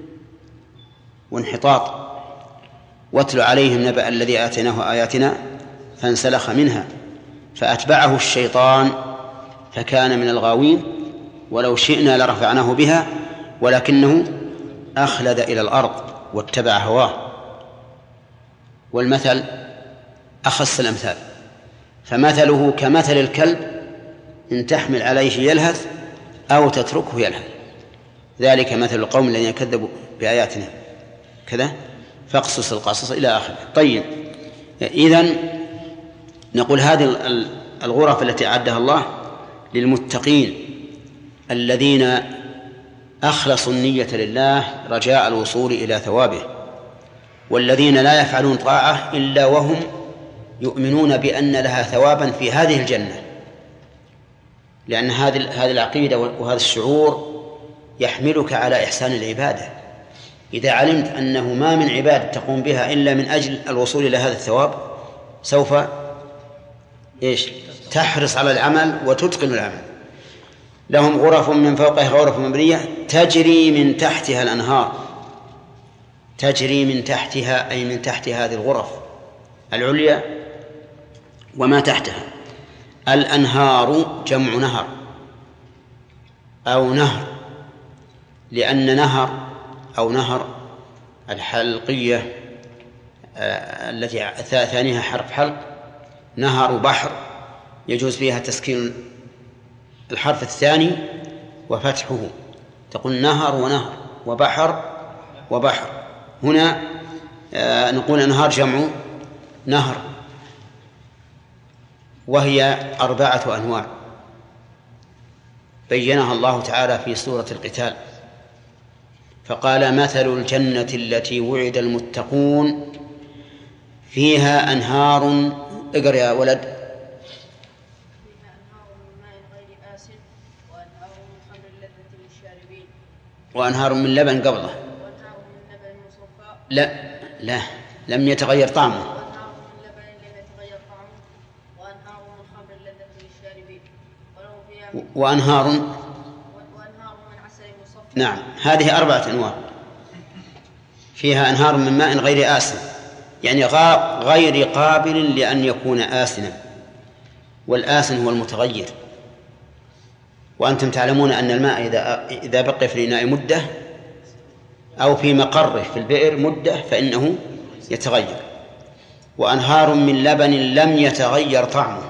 وانحطاط. واتل عليهم نبأ الذي آتيناه آياتنا فانسلخ منها فأتبعه الشيطان فكان من الغاوين ولو شئنا لرفعناه بها ولكنه أخلد إلى الأرض واتبع هواه. والمثل أخص الأمثال، فمثله كمثل الكلب إن تحمل عليه يلهث أو تتركه يلهث، ذلك مثل القوم الذين كذبوا بآياتنا كذا فاقصص القصص إلى آخره. طيب، إذن نقول هذه الغرف التي أعدها الله للمتقين الذين أخلصوا النية لله رجاء الوصول إلى ثوابه، والذين لا يفعلون طاعة إلا وهم يؤمنون بأن لها ثوابا في هذه الجنة، لأن هذه هذه العقيدة وهذا الشعور يحملك على إحسان العبادة. إذا علمت أنه ما من عبادة تقوم بها إلا من أجل الوصول إلى هذا الثواب سوف إيش تحرص على العمل وتتقن العمل. لهم غرف من فوقها غرف مبنية تجري من تحتها الأنهار، تجري من تحتها أي من تحت هذه الغرف العليا وما تحتها. الأنهار جمع نهر أو نهر، لأن نهر أو نهر الحلقية التي ثانيها حرف حلق، نهر وبحر يجوز فيها تسكين الحرف الثاني وفتحه، تقول نهر ونهر وبحر وبحر. هنا نقول أنهار جمع نهر، وهي أربعة أنواع بينها الله تعالى في سورة القتال، فقال: مثل الجنة التي وعد المتقون فيها أنهار. اقرأ يا ولد. وأنهار من لبن قبله. لا لا لم يتغير طعمه. وأنهار من عسل مصفى. نعم، هذه أربعة أنواع. فيها أنهار من ماء غير آسن، يعني غير قابل لأن يكون آسنا، والآسن هو المتغير. وأنتم تعلمون أن الماء إذا إذا بقي في الإناء مدة أو في مقره في البئر مدة فإنه يتغير. وأنهار من لبن لم يتغير طعمه،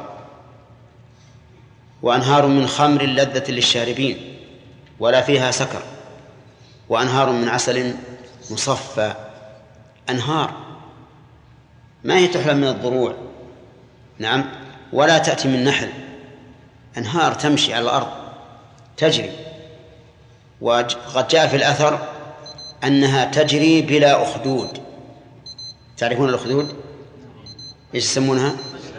وأنهار من خمر لذة للشاربين ولا فيها سكر، وأنهار من عسل مصفى. أنهار ما هي تحلى من الضروع، نعم، ولا تأتي من نحل، أنهار تمشي على الأرض تجري. وقد جاء في الأثر أنها تجري بلا أخدود. تعرفون الأخدود إيش يسمونها؟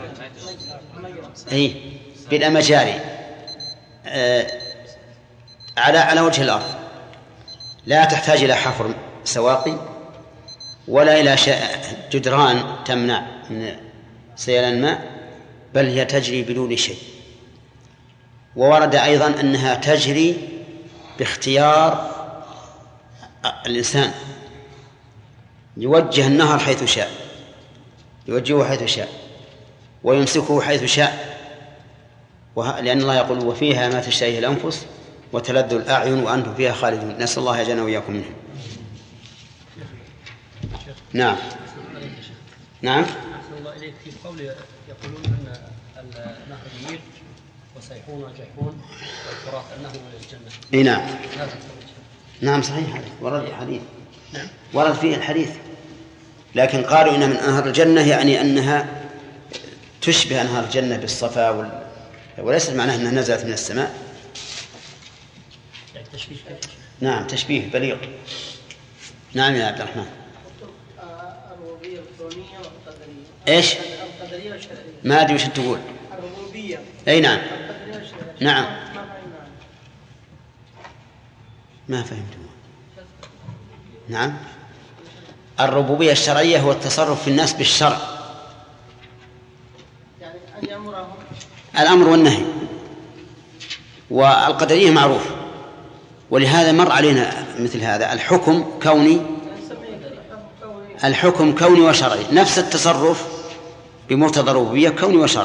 أي بلا مجاري آه على على وجه الأرض، لا تحتاج إلى حفر سواقي ولا إلى جدران تمنع من سيلان ماء، بل هي تجري بدون شيء. وورد أيضا أنها تجري باختيار الإنسان، يوجه النهر حيث شاء، يوجهه حيث شاء ويمسكه حيث شاء، لأن الله يقول وفيها ما تشتهيه الأنفس وتلذ الأعين وأنتم فيها خالدون. نسأل الله يجعلنا وإياكم منهم. نعم نعم. أحسن الله إليك. في قول يقولون أن نهر النيل وسيحون وجيحون والفرات أنه من الجنة. إيه نعم نعم صحيح، هذا ورد الحديث، نعم ورد فيه الحديث، لكن قالوا إن من أنهار الجنة يعني أنها تشبه أنهار الجنة بالصفا وال... وليس معناه أنها نزلت من السماء. يعني تشبيه. نعم تشبيه بليغ. نعم يا عبد الرحمن. الربوبية الكونية والقدرية. إيش؟ القدرية والشرعية. ما أدري وش تقول. الربوبية. أي نعم. القدرية والشرعية. نعم. ما فهمت. نعم. الربوبية الشرعية هو التصرف في الناس بالشرع، يعني أن يأمرهم الأمر والنهي. والقدرية معروف، ولهذا مر علينا مثل هذا الحكم كوني، الحكم كوني وشرعي، نفس التصرف بمقتضى الربوبية كوني وشرعي.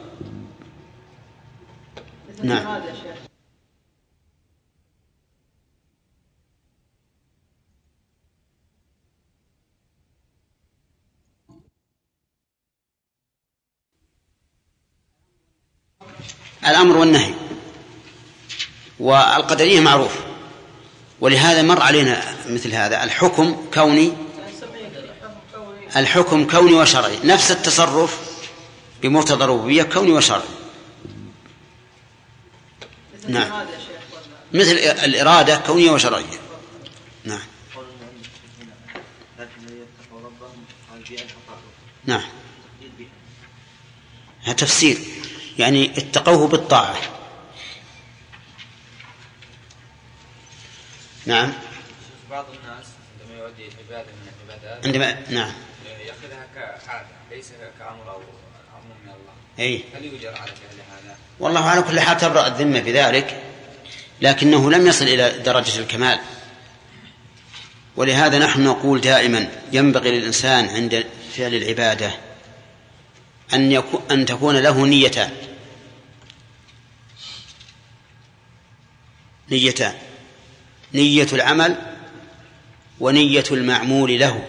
نعم. الأمر والنهي. والقدرية معروف، ولهذا مر علينا مثل هذا الحكم كوني، الحكم كوني وشرعي، نفس التصرف بمقتضى الربوبية كوني وشرعي. نعم مثل الإرادة كونية وشرعية. نعم نعم هذا تفسير، يعني اتقوه بالطاعة. نعم. بعض الناس عندما يؤدي عبادة من العبادات عندما نعم يأخذها كعادة ليس كأمر أو عموم من الله. أي. هل يجرى على فعل هذا؟ والله على كل حال تبرأ الذمة بذلك، لكنه لم يصل إلى درجة الكمال. ولهذا نحن نقول دائما ينبغي للإنسان عند فعل العبادة أن يكون أن تكون له نيتان نيتان نية العمل ونية المعمول له.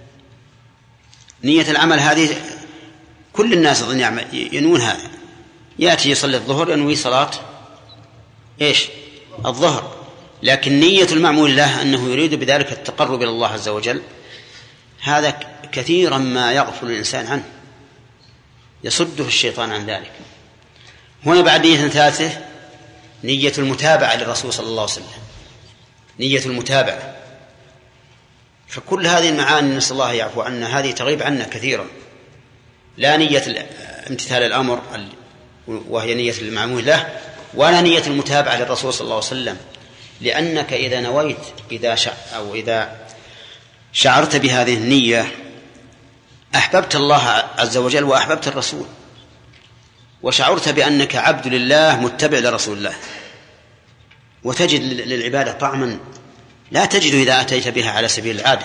نية العمل هذه كل الناس ينوون هذا، يأتي يصلي الظهر ينوي صلاة إيش الظهر، لكن نية المعمول له أنه يريد بذلك التقرب إلى الله عز وجل، هذا كثيرا ما يغفل الإنسان عنه، يصده الشيطان عن ذلك. هنا بعد نية ثالثة نية المتابعة للرسول صلى الله عليه وسلم، نية المتابعة. فكل هذه المعاني نسأل الله يعفو عنا، هذه تغيب عنا كثيرا. لا نية امتثال الأمر وهي نية المعمول له، ولا نية المتابعة للرسول صلى الله عليه وسلم، لأنك إذا نويت إذا شع أو إذا شعرت بهذه النية أحببت الله عز وجل وأحببت الرسول، وشعرت بأنك عبد لله متبع لرسول الله، وتجد للعبادة طعما لا تجد إذا أتيت بها على سبيل العادة.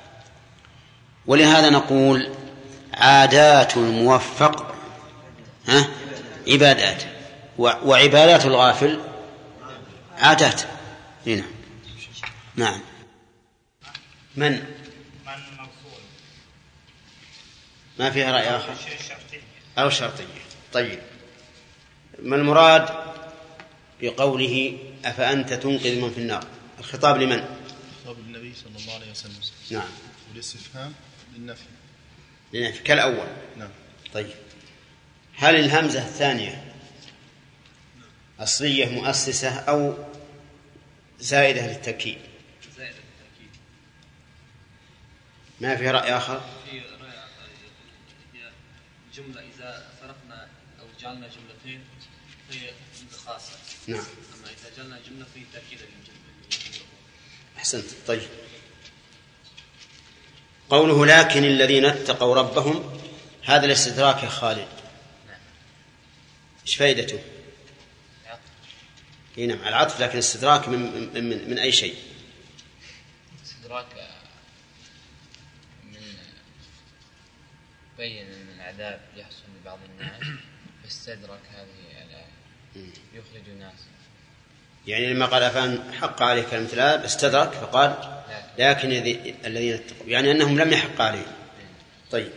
ولهذا نقول عادات الموفق ها عبادات، وعبادات الغافل عادات. هنا نعم. من ما فيها رأي آخر أو شرطية. طيب ما المراد بقوله أفأنت تنقذ من في النار؟ الخطاب لمن؟ خطاب للنبي صلى الله عليه وسلم. نعم. والاستفهام للنفي. للنفي كالأول. نعم. طيب هل الهمزة الثانية أصلية مؤسسة أو زائدة للتأكيد؟ زائدة للتأكيد. ما في رأي آخر؟ في رأي هي جملة إذا فرقنا أو جعلنا جملتين هي خاصة. نعم. أما إذا جعلنا جملة في تأكيد للجملة. أحسنت. طيب قوله لكن الذين اتقوا ربهم، هذا الاستدراك يا خالد ايش فائدته؟ اي نعم العطف، لكن الاستدراك من, من, من اي شيء؟ استدراك من بين ان العذاب يحصل لبعض الناس فاستدرك هذه الآية يخرج الناس. يعني لما قال أفان حق عليه كلمة العذاب استدرك فقال لكن الذين اتقوا، يعني أنهم لم يحق عليهم. طيب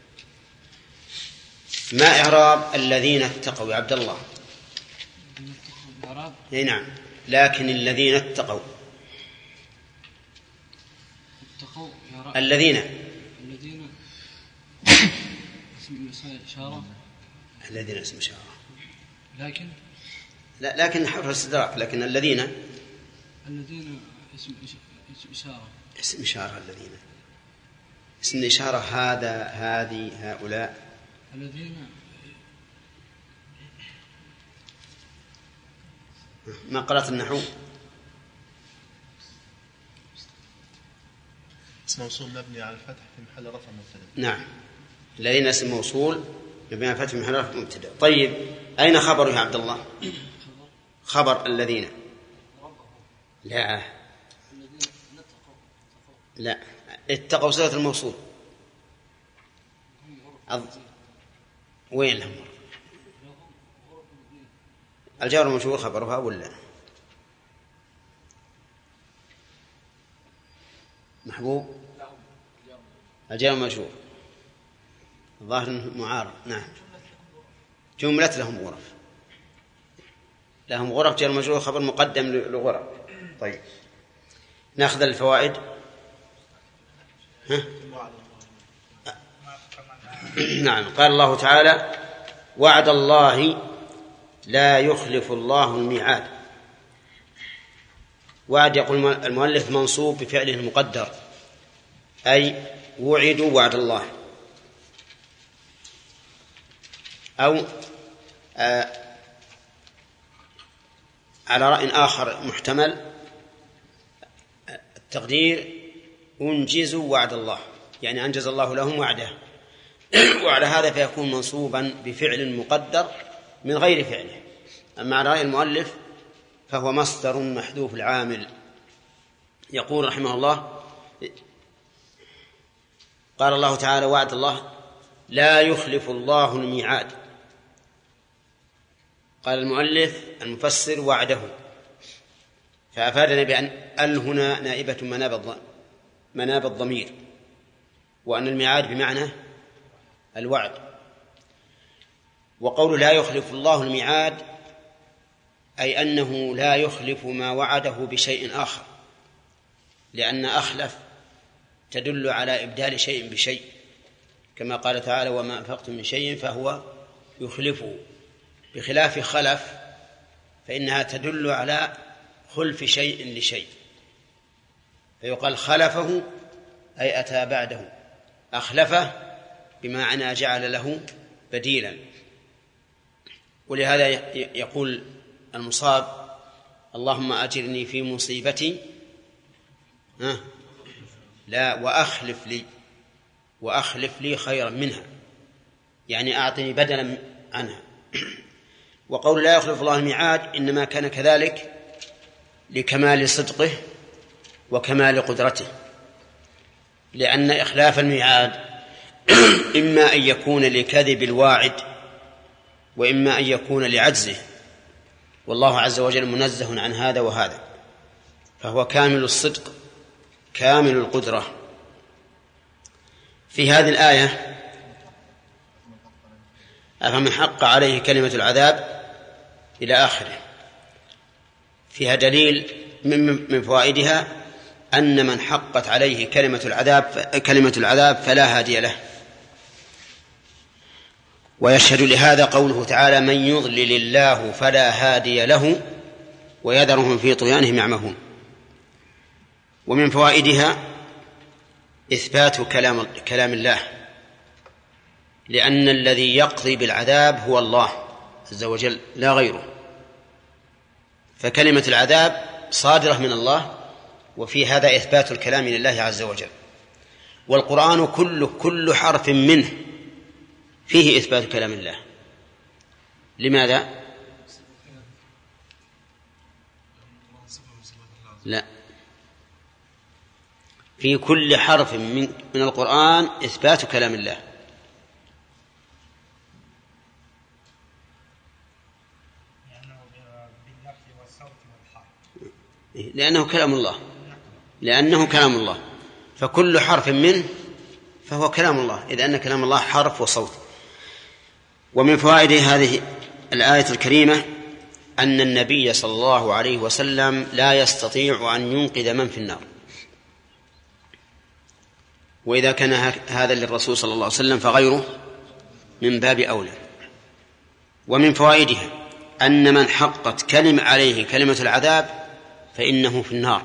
ما إعراب الذين اتقوا يا عبد الله؟ اي نعم، لكن الذين اتقوا الذين الذين اسم إشارة الذين اسم إشارة لكن لا لكن حرف استدراك، لكن الذين الذين اسم اسم إشارة اسم إشارة الذين اسم إشارة هذا هذه هؤلاء الذين ما قرأت النحو اسم موصول مبني على الفتح في محل رفع مبتدأ. نعم الذين اسم موصول مبني على الفتح في محل رفع مبتدأ. طيب أين خبر يا عبد الله؟ خبر الذين لا لا اتقوا صلة الموصول أض... وين لهم الجار المجرور خبرها ولا محبوب؟ الجار المجرور الظاهر معارض. نعم جملة لهم غرف، لهم غرف جار المجرور خبر مقدم لغرف. طيب ناخذ الفوائد. ها؟ نعم قال الله تعالى وعد الله لا يخلف الله الميعاد. وعد يقول المؤلف منصوب بفعله المقدر، أي وعدوا وعد الله، أو آه على رأي آخر محتمل التقدير أنجزوا وعد الله، يعني أنجز الله لهم وعده. وعلى هذا فيكون منصوبا بفعل مقدر من غير فعله. أما على رأي المؤلف فهو مصدر محذوف العامل. يقول رحمه الله قال الله تعالى وعد الله لا يخلف الله الميعاد. قال المؤلف المفسر وعده، فأفادنا بأن ال هنا نائبة مناب الضمير، وأن الميعاد بمعنى الوعد. وقول لا يخلف الله الميعاد أي أنه لا يخلف ما وعده بشيء آخر، لأن أخلف تدل على إبدال شيء بشيء، كما قال تعالى وما أنفقتم من شيء فهو يخلفه، بخلاف خلف فإنها تدل على خلف شيء لشيء، فيقال خلفه أي أتى بعده، أخلفه بمعنى جعل له بديلا. ولهذا يقول المصاب اللهم أجرني في مصيبتي ها لا وأخلف لي وأخلف لي خيرا منها، يعني أعطني بدلا عنها. وقول لا يخلف الله الميعاد إنما كان كذلك لكمال صدقه وكمال قدرته، لأن إخلاف الميعاد إما أن يكون لكذب الواعد وإما أن يكون لعجزه، والله عز وجل منزه عن هذا وهذا، فهو كامل الصدق كامل القدرة. في هذه الآية أفمن حق عليه كلمة العذاب إلى آخره، فيها دليل من فوائدها أن من حقت عليه كلمة العذاب كلمة العذاب فلا هادي له. ويشهد لهذا قوله تعالى من يضلل الله فلا هادي له ويذرهم في طغيانهم يعمهون. ومن فوائدها إثبات كلام كلام الله، لأن الذي يقضي بالعذاب هو الله عز وجل لا غيره، فكلمة العذاب صادرة من الله، وفي هذا إثبات الكلام لله عز وجل. والقرآن كله كل حرف منه فيه إثبات كلام الله. لماذا؟ لا، في كل حرف من من القرآن إثبات كلام الله. لأنه كلام الله، لأنه كلام الله، فكل حرف منه فهو كلام الله، إذ أن كلام الله حرف وصوت. ومن فوائد هذه الآية الكريمة أن النبي صلى الله عليه وسلم لا يستطيع أن ينقذ من في النار، وإذا كان هذا للرسول صلى الله عليه وسلم فغيره من باب أولى. ومن فوائدها أن من حقت كلمة عليه كلمة العذاب فإنه في النار،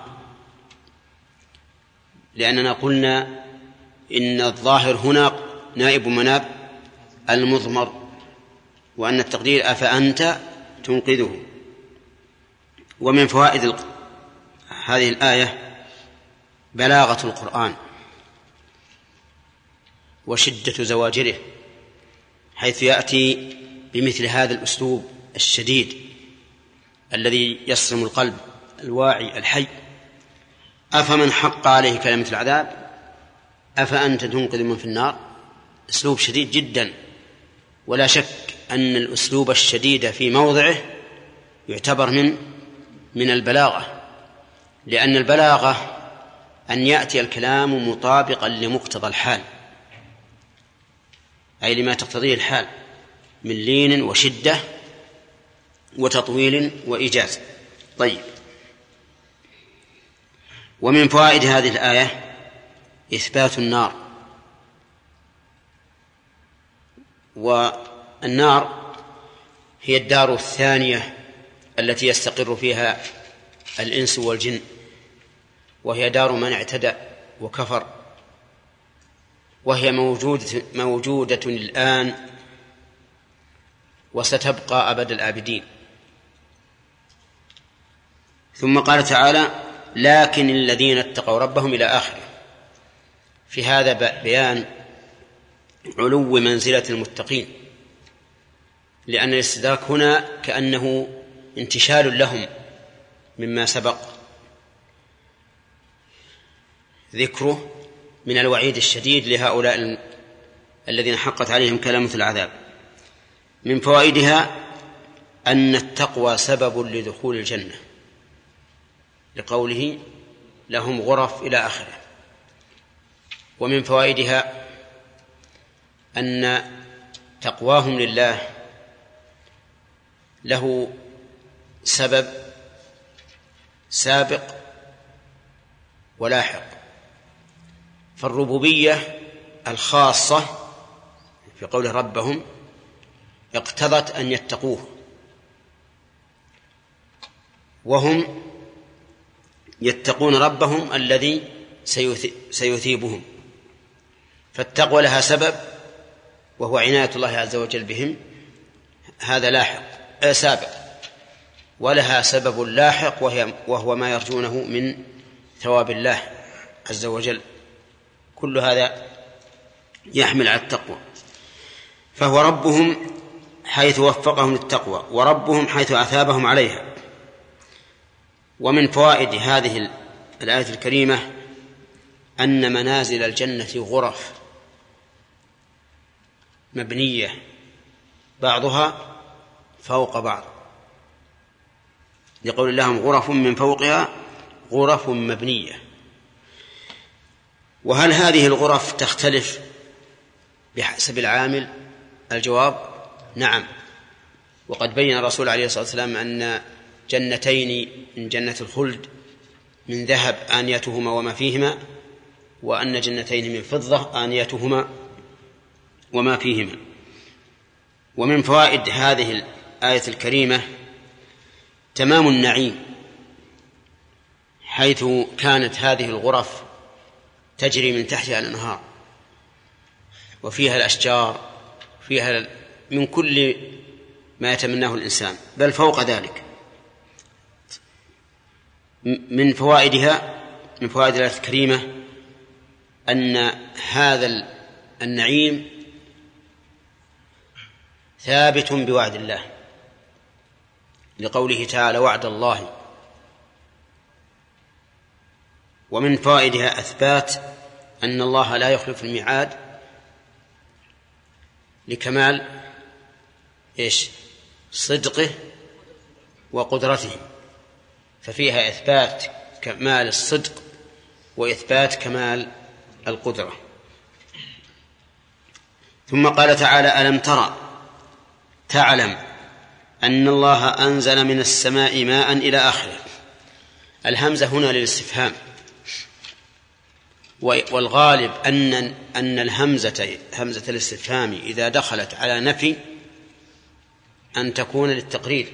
لأننا قلنا إن الظاهر هنا نائب مناب المضمر، وأن التقدير أفأنت تنقذه. ومن فوائد هذه الآية بلاغة القرآن وشدة زواجره، حيث يأتي بمثل هذا الأسلوب الشديد الذي يصرم القلب الواعي الحي. أفمن حق عليه كلمة العذاب أفأنت تنقذ من في النار، أسلوب شديد جدا. ولا شك أن الأسلوب الشديد في موضعه يعتبر من من البلاغة، لأن البلاغة أن يأتي الكلام مطابقا لمقتضى الحال، أي لما تقتضيه الحال من لين وشدة وتطويل وإيجاز. طيب، ومن فوائد هذه الآية إثبات النار. والنار هي الدار الثانية التي يستقر فيها الإنس والجن، وهي دار من اعتدى وكفر، وهي موجودة, موجودة الآن وستبقى أبد الآبدين. ثم قال تعالى لكن الذين اتقوا ربهم إلى آخره. في هذا بيان علو منزلة المتقين، لأن الاستدراك هنا كأنه انتشال لهم مما سبق ذكره من الوعيد الشديد لهؤلاء الذين حقت عليهم كلمة العذاب. من فوائدها أن التقوى سبب لدخول الجنة، لقوله لهم غرف إلى آخره. ومن فوائدها أن تقواهم لله له سبب سابق ولاحق. فالربوبية الخاصة في قوله ربهم اقتضت أن يتقوه، وهم يتقون ربهم الذي سيثيبهم. فالتقوى لها سبب وهو عناية الله عز وجل بهم، هذا لاحق آه سابق، ولها سبب لاحق وهي وهو ما يرجونه من ثواب الله عز وجل. كل هذا يحمل على التقوى. فهو ربهم حيث وفقهم للتقوى، وربهم حيث أثابهم عليها. ومن فوائد هذه الآية الكريمة أن منازل الجنة غرف مبنية بعضها فوق بعض، يقول لهم غرف من فوقها غرف مبنية. وهل هذه الغرف تختلف بحسب العامل؟ الجواب نعم. وقد بين الرسول عليه الصلاة والسلام أن جنتين من جنة الخلد من ذهب آنيتهما وما فيهما، وأن جنتين من فضة آنيتهما وما فيهما. ومن فوائد هذه الآية الكريمة تمام النعيم، حيث كانت هذه الغرف تجري من تحتها الأنهار، وفيها الأشجار، فيها من كل ما يتمناه الإنسان، بل فوق ذلك. من فوائدها من فوائد الآية الكريمة أن هذا النعيم ثابت بوعد الله، لقوله تعالى وعد الله. ومن فوائدها أثبات أن الله لا يخلف الميعاد لكمال إيش؟ صدقه وقدرته، ففيها إثبات كمال الصدق وإثبات كمال القدرة. ثم قال تعالى ألم ترى تعلم أن الله أنزل من السماء ماء إلى آخره. الهمزة هنا للاستفهام، والغالب أن أن الهمزة همزة الاستفهام إذا دخلت على نفي أن تكون للتقرير،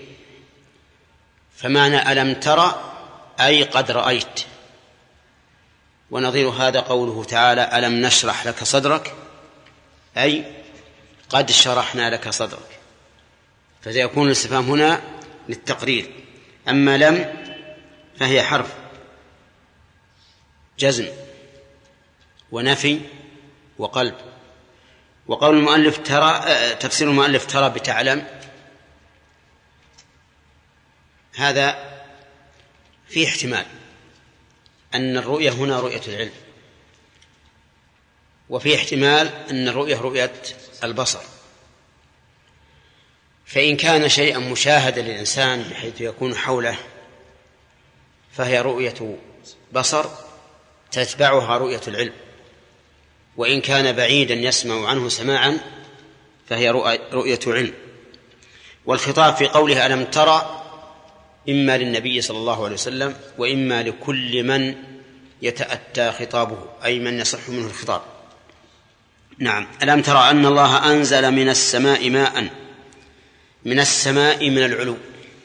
فمعنى ألم ترى أي قد رأيت. ونظير هذا قوله تعالى ألم نشرح لك صدرك أي قد شرحنا لك صدرك، فسيكون الاستفهام هنا للتقرير. أما لم فهي حرف جزم ونفي وقلب. وقول المؤلف ترى، تفسير المؤلف ترى بتعلم، هذا فيه احتمال أن الرؤية هنا رؤية العلم، وفيه احتمال أن الرؤية رؤية البصر. فإن كان شيئا مشاهدا للإنسان بحيث يكون حوله فهي رؤية بصر تتبعها رؤية العلم، وإن كان بعيدا يسمع عنه سماعا فهي رؤية علم. والخطاب في قوله ألم ترى إما للنبي صلى الله عليه وسلم وإما لكل من يتأتى خطابه، أي من يصح منه الخطاب. نعم. ألم ترى أن الله أنزل من السماء ماء، من السماء من العلو،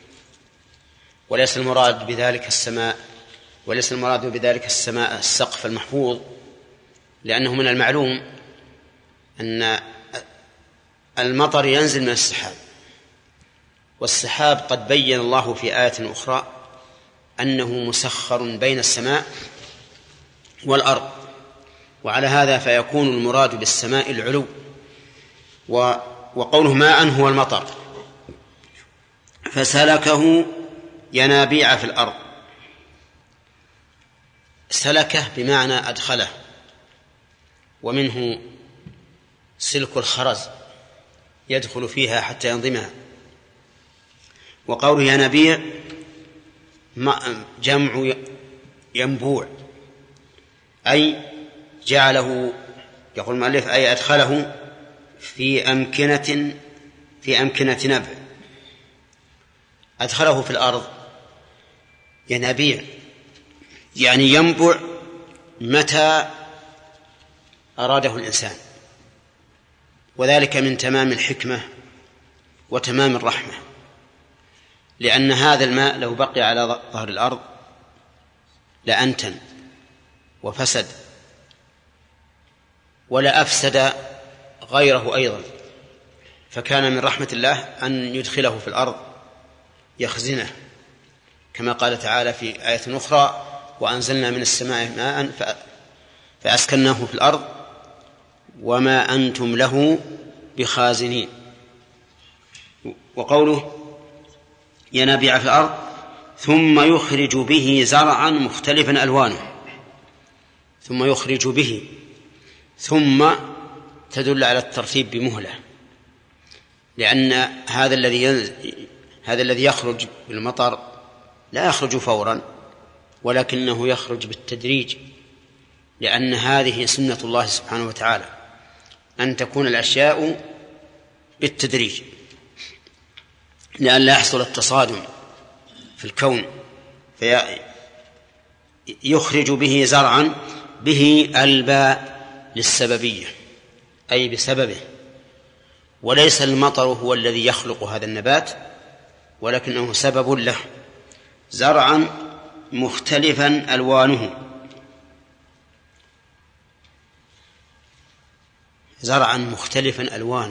وليس المراد بذلك السماء، وليس المراد بذلك السماء السقف المحفوظ، لأنه من المعلوم أن المطر ينزل من السحاب، والسحاب قد بين الله في آية أخرى أنه مسخر بين السماء والأرض، وعلى هذا فيكون المراد بالسماء العلو. وقوله ماء هو المطر. فسلكه ينابيع في الأرض، سلكه بمعنى أدخله، ومنه سلك الخرز يدخل فيها حتى ينظمها. وقوله ينابيع جمع ينبوع، أي جعله، يقول المؤلف أي أدخله في أمكنة في أمكنة نبع، أدخله في الأرض. ينابيع يعني ينبع متى أراده الإنسان، وذلك من تمام الحكمة وتمام الرحمة، لأن هذا الماء لو بقي على ظهر الأرض لأنتن وفسد، ولا أفسد غيره أيضا، فكان من رحمة الله أن يدخله في الأرض يخزنه، كما قال تعالى في آية أخرى وأنزلنا من السماء ماء فأسكناه في الأرض وما أنتم له بخازنين. وقوله ينابيع في الأرض ثم يخرج به زرعا مختلفا ألوانه، ثم يخرج به، ثم تدل على الترتيب بمهلة، لأن هذا الذي هذا الذي يخرج بالمطر لا يخرج فورا، ولكنه يخرج بالتدريج، لأن هذه سنة الله سبحانه وتعالى أن تكون الأشياء بالتدريج لأن لا يحصل التصادم في الكون. فيخرج به زرعا، به الباء للسببية أي بسببه، وليس المطر هو الذي يخلق هذا النبات ولكنه سبب له. زرعا مختلفا ألوانه، زرعا مختلفا ألوانه،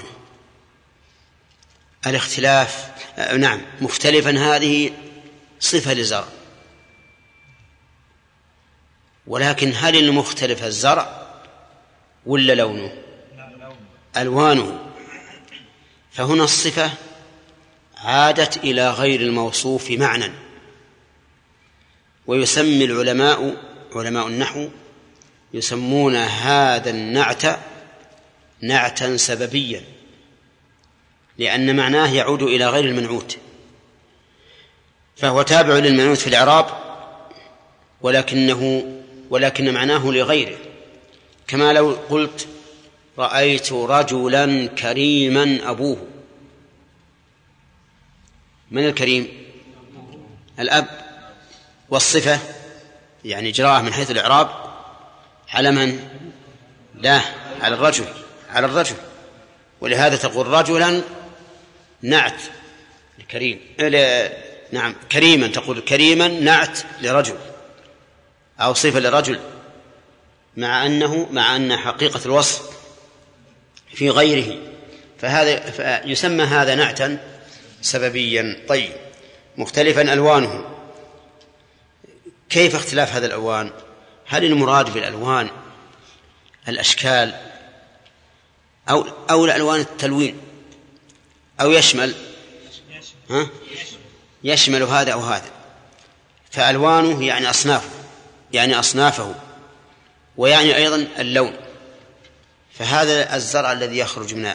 الاختلاف نعم مختلفا هذه صفة لزرع، ولكن هل المختلف الزرع ولا لونه؟ ألوانه. فهنا الصفة عادت إلى غير الموصوف معنى، ويسمي العلماء علماء النحو يسمون هذا النعت نعتا سببيا، لأن معناه يعود إلى غير المنعوت، فهو تابع للمنعوت في الإعراب ولكنه ولكن معناه لغيره، كما لو قلت رأيت رجلا كريما أبوه. من الكريم؟ الأب. والصفة يعني جراءة من حيث الإعراب على من؟ لا، على الرجل، على الرجل، ولهذا تقول رجلا نعت الكريم. نعم كريما، تقول كريما نعت لرجل أو صفة لرجل، مع أنه مع أن حقيقة الوصف في غيره، فهذا فيسمى هذا نعتا سببيا. طيب، مختلفا ألوانه. كيف اختلاف هذا الألوان؟ هل المراد بالألوان الأشكال أو أو الألوان التلوين، أو يشمل ها؟ يشمل هذا أو هذا؟ فألوانه يعني أصنافه، يعني أصنافه، ويعني أيضا اللون. فهذا الزرع الذي يخرج من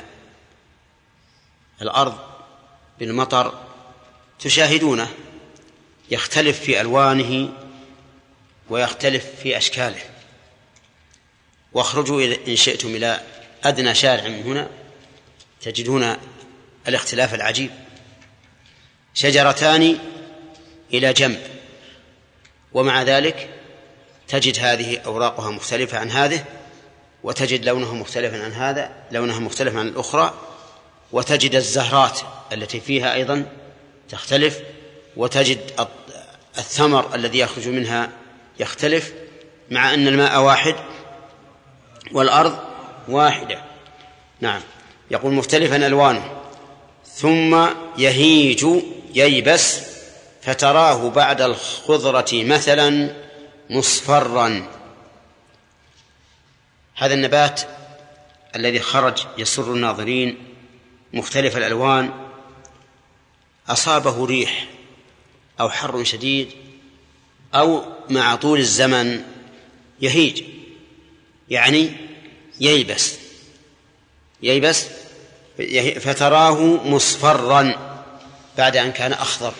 الأرض بالمطر تشاهدونه يختلف في ألوانه ويختلف في أشكاله. واخرجوا إن شئتم إلى أدنى شارع من هنا تجدون الاختلاف العجيب. شجرتان إلى جنب، ومع ذلك تجد هذه أوراقها مختلفة عن هذه، وتجد لونها مختلفا عن هذا، لونها مختلف عن الأخرى، وتجد الزهرات التي فيها أيضا تختلف، وتجد الثمر الذي يخرج منها يختلف، مع أن الماء واحد والأرض واحدة. نعم، يقول مختلفا ألوانه. ثم يهيج ييبس فتراه بعد الخضرة مثلا مصفرا. هذا النبات الذي خرج يسر الناظرين مختلف الألوان أصابه ريح أو حر شديد أو مع طول الزمن يهيج، يعني ييبس ييبس فتراه مصفرا بعد أن كان أخضر،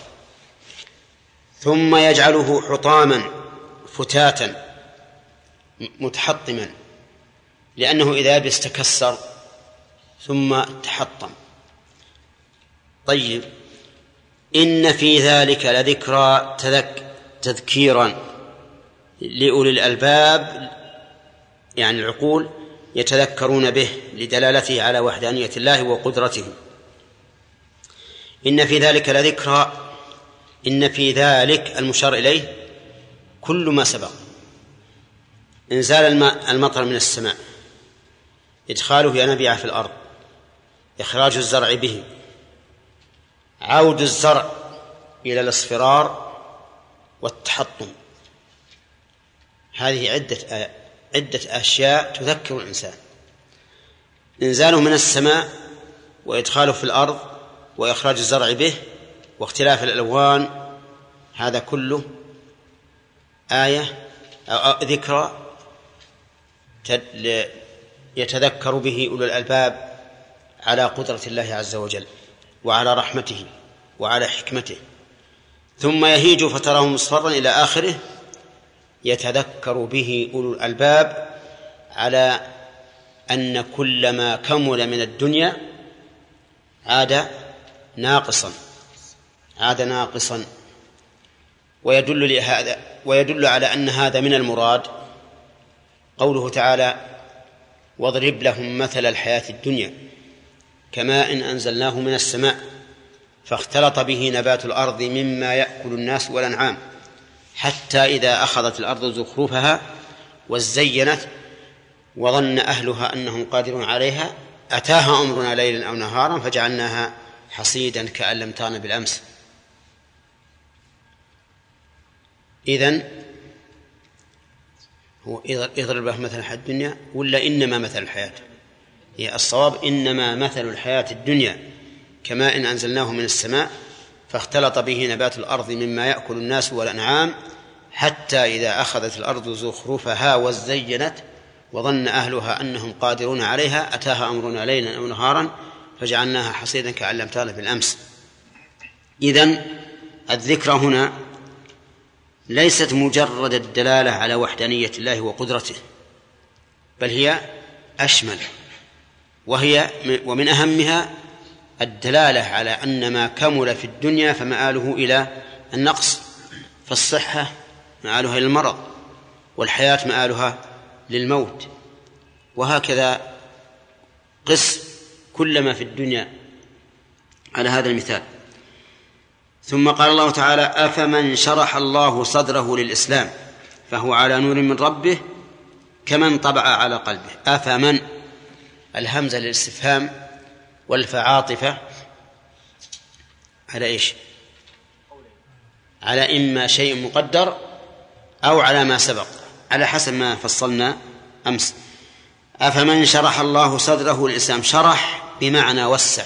ثم يجعله حطاما فتاتا متحطما، لأنه إذا يبس تكسر ثم تحطم. طيب، إن في ذلك لذكرى تذك تذكيرا لأولي الألباب، يعني العقول يتذكرون به لدلالته على وحدانية الله وقدرته. إن في ذلك لذكرى، إن في ذلك المشار إليه كل ما سبق: إنزال الماء المطر من السماء، إدخاله ينابيع في الأرض، إخراج الزرع به، عود الزرع إلى الاصفرار والتحطم. هذه عدة عدة أشياء تذكر الإنسان: إنزاله من السماء، وإدخاله في الأرض، وإخراج الزرع به، واختلاف الألوان. هذا كله آية أو ذكرى يتذكر به أولو الألباب على قدرة الله عز وجل وعلى رحمته وعلى حكمته. ثم يهيج فتراه مصفرا إلى آخره، يتذكر به أولو الألباب على أن كل ما كمل من الدنيا عاد ناقصا عاد ناقصا ويدل لهذا ويدل على أن هذا من المراد قوله تعالى: واضرب لهم مثل الحياة الدنيا كماء إن أنزلناه من السماء فاختلط به نبات الأرض مما يأكل الناس والأنعام حتى إذا أخذت الأرض زخرفها وزينت وظن أهلها أنهم قادرون عليها أتاها أمرنا ليلا أو نهارا فجعلناها حصيدا كأن لم تغن بالأمس. إذن هو يضرب له مثل الحياة الدنيا ولا إنما مثل الحياة؟ هي الصواب إنما مثل الحياة الدنيا كماء إن أنزلناه من السماء فاختلط به نبات الأرض مما يأكل الناس والأنعام حتى إذا أخذت الأرض زخرفها وزينت وظن أهلها أنهم قادرون عليها أتاها أمرنا ليلا أو نهارا فجعلناها حصيدا كأن لم تغن بالأمس. إذن الذكرى هنا ليست مجرد الدلالة على وحدانية الله وقدرته، بل هي أشمل، وهي ومن أهمها الدلالة على أن ما كمل في الدنيا فمآله إلى النقص، فالصحة مآلها إلى المرض، والحياة مآلها للموت، وهكذا قس كل ما في الدنيا على هذا المثال. ثم قال الله تعالى: أفمن شرح الله صدره للإسلام فهو على نور من ربه كمن طبع على قلبه. أفمن، الهمزة للاستفهام والفعاطفة على إيش؟ على إما شيء مقدر أو على ما سبق، على حسب ما فصلنا أمس. أفمن شرح الله صدره للإسلام، شرح بمعنى وسع،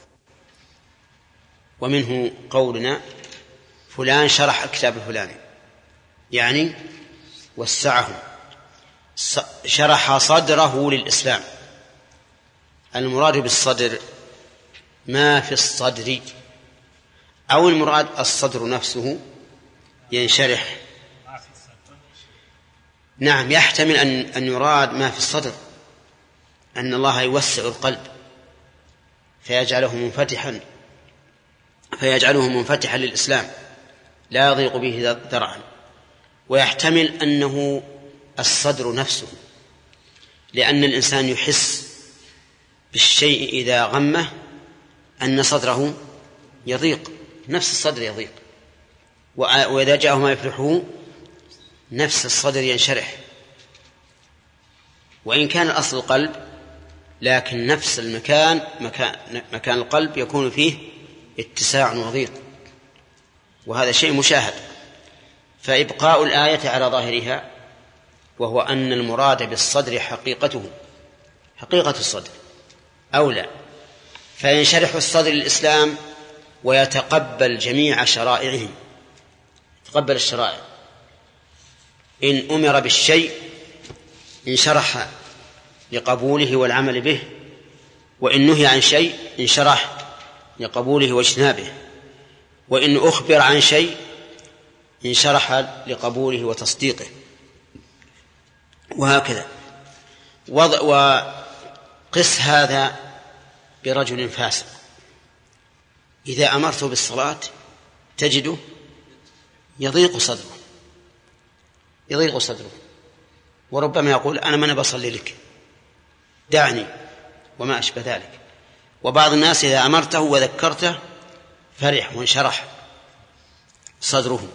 ومنه قولنا فلان شرح الكتاب الفلاني، يعني وسعه، شرح صدره للإسلام. المراد بالصدر ما في الصدر، أو المراد الصدر نفسه ينشرح. نعم، يحتمل أن أن يراد ما في الصدر، أن الله يوسع القلب فيجعله منفتحا فيجعله منفتحا للإسلام لا يضيق به ذرعا، ويحتمل أنه الصدر نفسه، لأن الإنسان يحس بالشيء إذا غمه أن صدره يضيق، نفس الصدر يضيق، وإذا جاءه ما يفرحه نفس الصدر ينشرح. وإن كان الأصل القلب، لكن نفس المكان مكان, مكان القلب يكون فيه اتساع وضيق، وهذا شيء مشاهد. فإبقاء الآية على ظاهرها، وهو أن المراد بالصدر حقيقته، حقيقة الصدر أولى، فينشرح الصدر للإسلام ويتقبل جميع شرائعه، يتقبل الشرائع. إن أمر بالشيء انشرح لقبوله والعمل به، وإن نهي عن شيء انشرح لقبوله واجتنابه، وإن أخبر عن شيء انشرح لقبوله وتصديقه، وهكذا. وقس هذا برجل فاسق، إذا أمرته بالصلاة تجده يضيق صدره يضيق صدره وربما يقول: أنا من بصلي لك، دعني، وما أشبه ذلك. وبعض الناس إذا أمرته وذكرته فرح وانشرح صدره.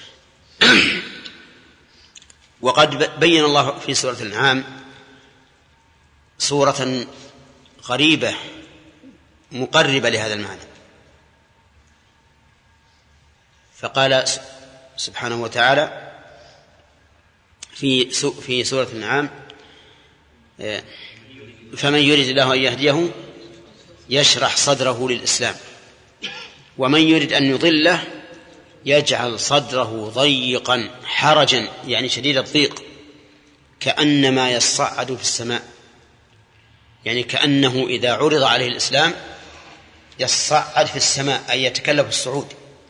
وقد بين الله في سورة الأنعام سورة غريبة مقربة لهذا المعنى، فقال سبحانه وتعالى في في سورة الأنعام: فمن يريد الله أن يهديه يشرح صدره للإسلام، ومن يريد أن يضله يجعل صدره ضيقا حرجا، يعني شديد الضيق، كأنما يصعد في السماء، يعني كأنه إذا عرض عليه الإسلام يصعد في السماء، أي يتكلف الصعود.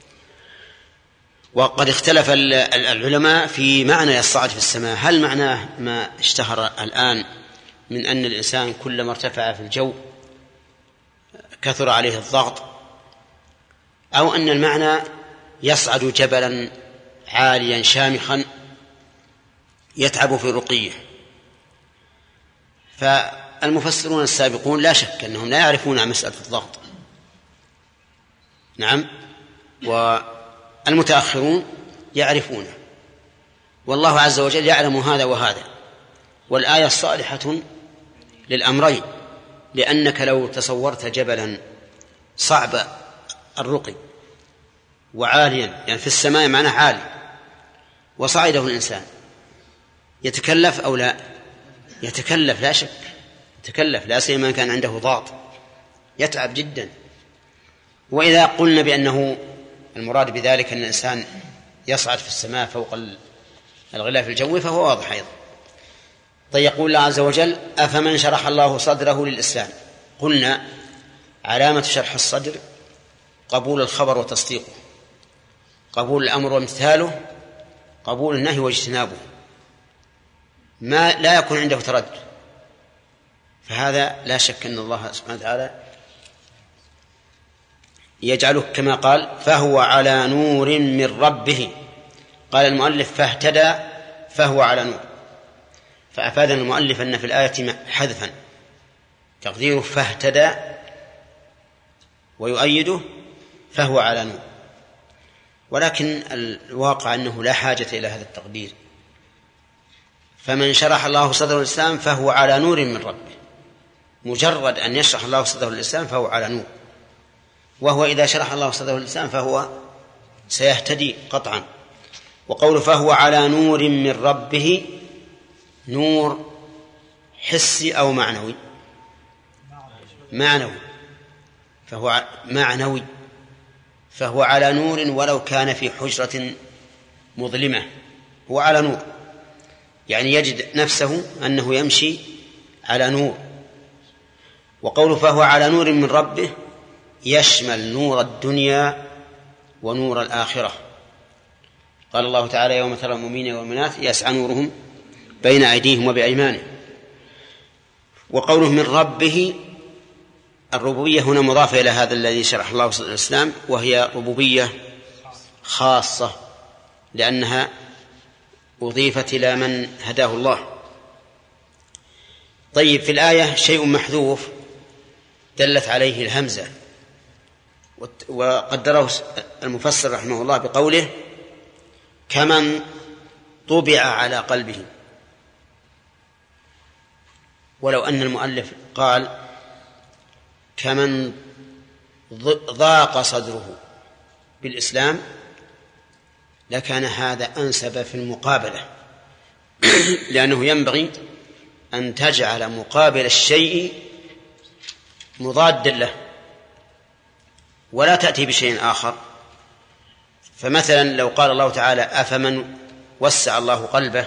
وقد اختلف العلماء في معنى يصعد في السماء، هل معناه ما اشتهر الآن من أن الإنسان كلما ارتفع في الجو كثر عليه الضغط، أو أن المعنى يصعد جبلا عاليا شامخا يتعب في رقيه. فالمفسرون السابقون لا شك أنهم لا يعرفون عن مسألة الضغط، نعم، والمتأخرون يعرفونه، والله عز وجل يعلم هذا وهذا. والآية صالحة للأمرين، لأنك لو تصورت جبلا صعب الرقي وعاليا، يعني في السماء معناه عالي، وصعده الإنسان يتكلف أو لا؟ يتكلف لا شك، يتكلف، لا سيما كان عنده ضغط، يتعب جدا. وإذا قلنا بأنه المراد بذلك أن الإنسان يصعد في السماء فوق الغلاف الجوي فهو واضح أيضا. طيب يقول الله عز وجل أفمن شرح الله صدره للإسلام. قلنا علامة شرح الصدر قبول الخبر وتصديقه، قبول الأمر وامتثاله، قبول النهي واجتنابه، ما لا يكون عنده تردد. فهذا لا شك أن الله سبحانه وتعالى يجعله كما قال فهو على نور من ربه. قال المؤلف فاهتدى فهو على نور، فأفادنا المؤلف أن في الآية حذفا تقديره فاهتدى ويؤيده فهو على نور، ولكن الواقع أنه لا حاجة إلى هذا التقدير. فمن شرح الله صدره الإسلام فهو على نور من ربه، مجرد أن يشرح الله صدره الإسلام فهو على نور، وهو إذا شرح الله صدره الإسلام فهو سيهتدي قطعا. وقوله فهو على نور من ربه، نور حسي أو معنوي؟ معنوي، فهو معنوي، فهو على نور ولو كان في حجرة مظلمة هو على نور، يعني يجد نفسه أنه يمشي على نور. وقوله فهو على نور من ربه يشمل نور الدنيا ونور الآخرة. قال الله تعالى يوم ترى المؤمنين والمؤمنات يسعى نورهم بين أيديهم وبأيمانهم. وقوله من ربه، الربوبية هنا مضافة إلى هذا الذي شرح الله الإسلام، وهي ربوبية خاصة لأنها أضيفت إلى من هداه الله. طيب في الآية شيء محذوف دلت عليه الهمزة، وقدره المفسر رحمه الله بقوله كمن طبع على قلبه، ولو أن المؤلف قال كمن ضاق صدره بالإسلام لكان هذا أنسب في المقابلة، لأنه ينبغي أن تجعل مقابل الشيء مضاد له ولا تأتي بشيء آخر. فمثلا لو قال الله تعالى أفمن وسع الله قلبه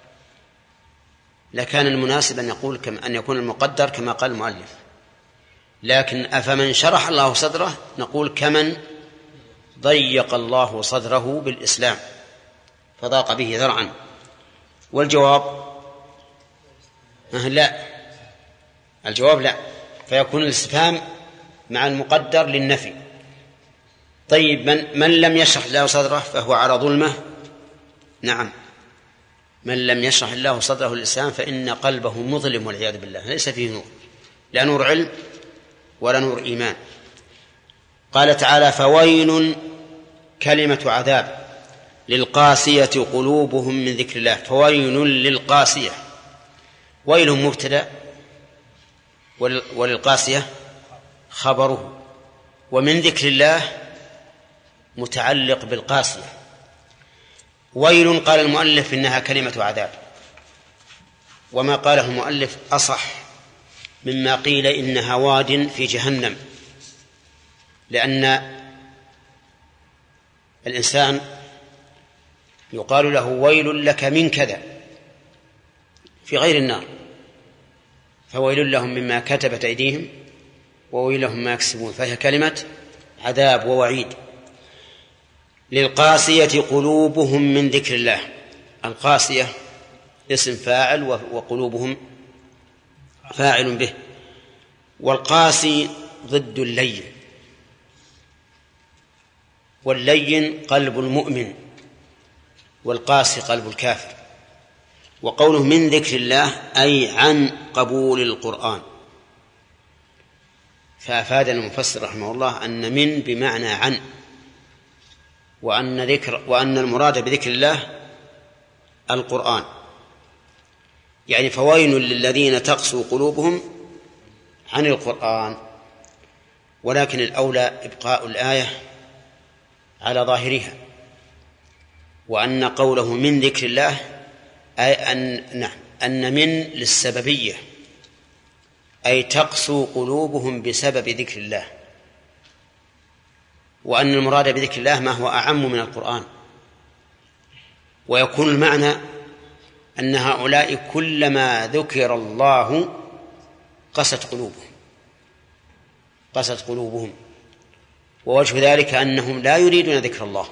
لكان المناسب أن يقول كم أن يكون المقدر كما قال المؤلف، لكن أفمن شرح الله صدره نقول كمن ضيق الله صدره بالإسلام فضاق به ذرعا. والجواب لا، الجواب لا، فيكون الاستفهام مع المقدر للنفي. طيب من, من لم يشرح الله صدره فهو على ظلمه؟ نعم، من لم يشرح الله صدره الإسلام فإن قلبه مظلم والعياذ بالله، ليس فيه نور، لا نور علم ولا نور إيمان. قال تعالى فويل كلمة عذاب للقاسية قلوبهم من ذكر الله. فويل للقاسية، ويل مبتدأ وللقاسية خبره، ومن ذكر الله متعلق بالقاسية. ويل قال المؤلف إنها كلمة عذاب، وما قاله المؤلف أصح مما قيل إنها واد في جهنم، لأن الإنسان يقال له ويل لك من كذا في غير النار، فويل لهم مما كتبت أيديهم وويل لهم ما يكسبون، فهي كلمة عذاب ووعيد. للقاسية قلوبهم من ذكر الله، القاسية اسم فاعل وقلوبهم فاعل به، والقاسي ضد اللين، واللين قلب المؤمن والقاسي قلب الكافر. وقوله من ذكر الله أي عن قبول القرآن، فأفاد المفسر رحمه الله أن من بمعنى عن، وأن ذكر وأن المراد بذكر الله القرآن، يعني فويل للذين تقسو قلوبهم عن القرآن. ولكن الأولى إبقاء الآية على ظاهرها، وأن قوله من ذكر الله أي أن نعم أن من للسببية، أي تقسو قلوبهم بسبب ذكر الله، وأن المراد بذكر الله ما هو أعم من القرآن، ويكون المعنى أن هؤلاء كلما ذكر الله قست قلوبهم قست قلوبهم ووجه ذلك أنهم لا يريدون ذكر الله،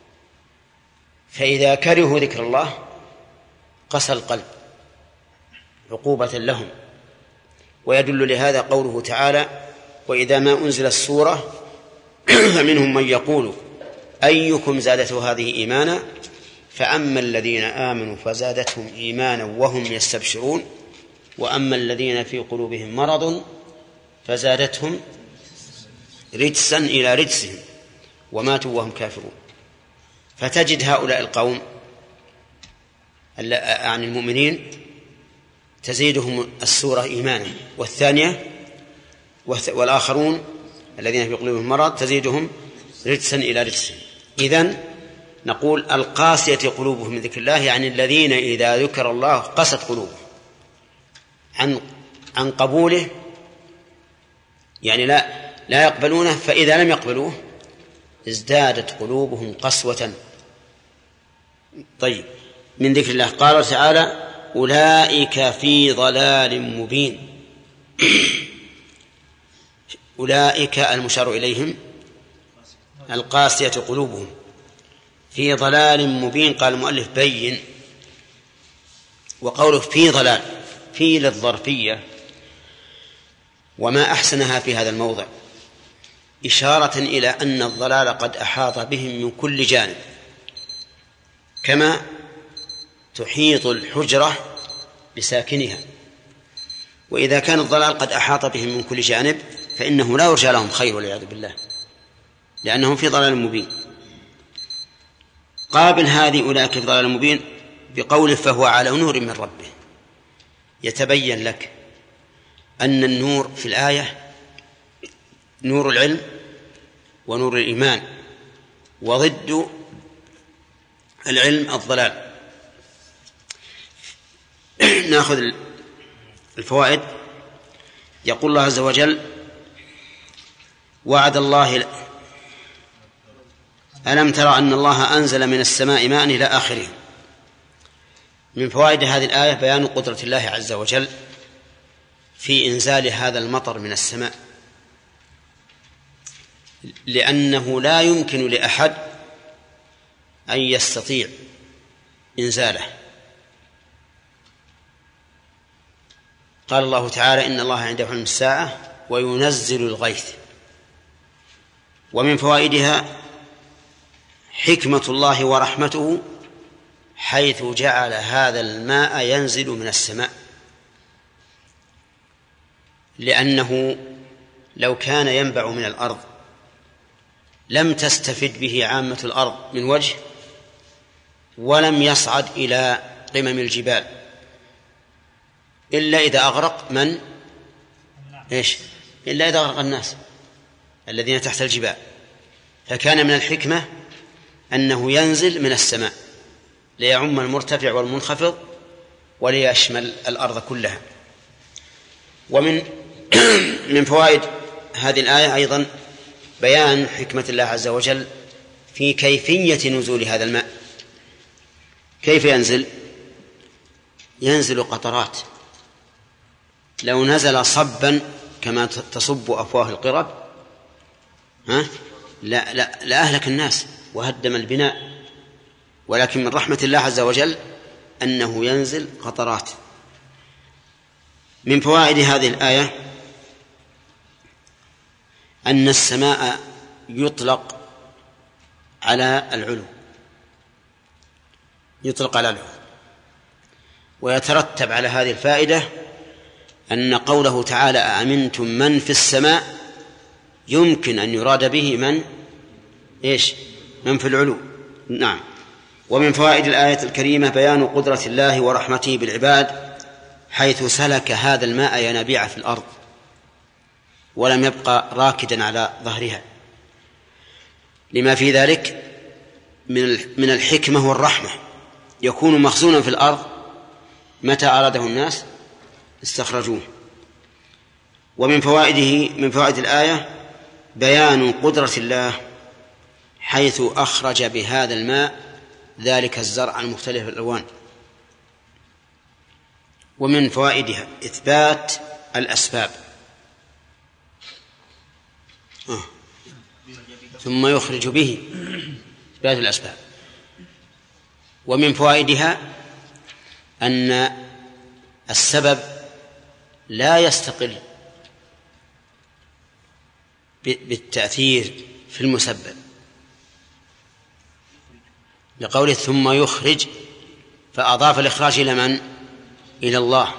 فإذا كرهوا ذكر الله قسى القلب عقوبة لهم. ويدل لهذا قوله تعالى: وإذا ما أنزل السورة فمنهم من يقول أيكم زادته هذه إيمانا فأما الذين آمنوا فزادتهم إيمانا وهم يستبشرون وأما الذين في قلوبهم مرض فزادتهم رجسا إلى رجسهم وماتوا وهم كافرون. فتجد هؤلاء القوم عن المؤمنين تزيدهم السورة إيمانا، والثانية والآخرون الذين في قلوبهم مرض تزيدهم رجسا إلى رجسهم. إذن نقول القاسية قلوبهم من ذكر الله، يعني الذين إذا ذكر الله قست قلوبهم عن عن قبوله، يعني لا لا يقبلونه، فإذا لم يقبلوه ازدادت قلوبهم قسوة. طيب، من ذكر الله قال تعالى: أولئك في ضلال مبين. أولئك المشار إليهم القاسية قلوبهم في ضلال مبين. قال المؤلف: بين. وقوله في ضلال في للظرفية، وما أحسنها في هذا الموضع إشارة إلى أن الضلال قد أحاط بهم من كل جانب، كما تحيط الحجرة بساكنها. وإذا كان الضلال قد أحاط بهم من كل جانب فإنه لا يرجى لهم خير والعياذ بالله، لأنهم في ضلال مبين. قابل هذه أولئك في ضلال مبين بقوله: فهو على نور من ربه. يتبين لك أن النور في الآية نور العلم ونور الإيمان، وضد العلم الضلال. نأخذ الفوائد. يقول الله عز وجل: وعد الله ألم ترى أن الله أنزل من السماء ماء إلى آخره. من فوائد هذه الآية بيان قدرة الله عز وجل في إنزال هذا المطر من السماء، لأنه لا يمكن لأحد أن يستطيع إنزاله. قال الله تعالى: إن الله عنده علم الساعة وينزل الغيث. ومن فوائدها حكمة الله ورحمته حيث جعل هذا الماء ينزل من السماء، لأنه لو كان ينبع من الأرض لم تستفد به عامة الأرض من وجه، ولم يصعد إلى قمم الجبال إلا إذا أغرق من؟ إيش؟ إلا إذا أغرق الناس الذين تحت الجبال. فكان من الحكمة أنه ينزل من السماء ليعم المرتفع والمنخفض وليشمل الأرض كلها. ومن من فوائد هذه الآية أيضا بيان حكمة الله عز وجل في كيفية نزول هذا الماء. كيف ينزل؟ ينزل قطرات. لو نزل صبا كما تصب أفواه القرب ها لا لا لا أهلك الناس وهدم البناء، ولكن من رحمة الله عز وجل أنه ينزل قطرات. من فوائد هذه الآية أن السماء يطلق على العلو، يطلق على العلو. ويترتب على هذه الفائدة أن قوله تعالى: أأمنتم من في السماء، يمكن أن يراد به من إيش؟ من في العلو. نعم. ومن فوائد الآية الكريمة بيان قدرة الله ورحمته بالعباد حيث سلك هذا الماء ينابيع في الأرض ولم يبقى راكدا على ظهرها، لما في ذلك من الحكمة والرحمة. يكون مخزونا في الأرض متى أراده الناس استخرجوه. ومن فوائده من فوائد الآية بيان قدرة الله حيث أخرج بهذا الماء ذلك الزرع المختلف الألوان. ومن فوائدها إثبات الأسباب. آه. ثم يخرج به إثبات الأسباب. ومن فوائدها أن السبب لا يستقل بالتأثير في المسبب، لقوله ثم يخرج، فأضاف الإخراج إلى من؟ إلى الله.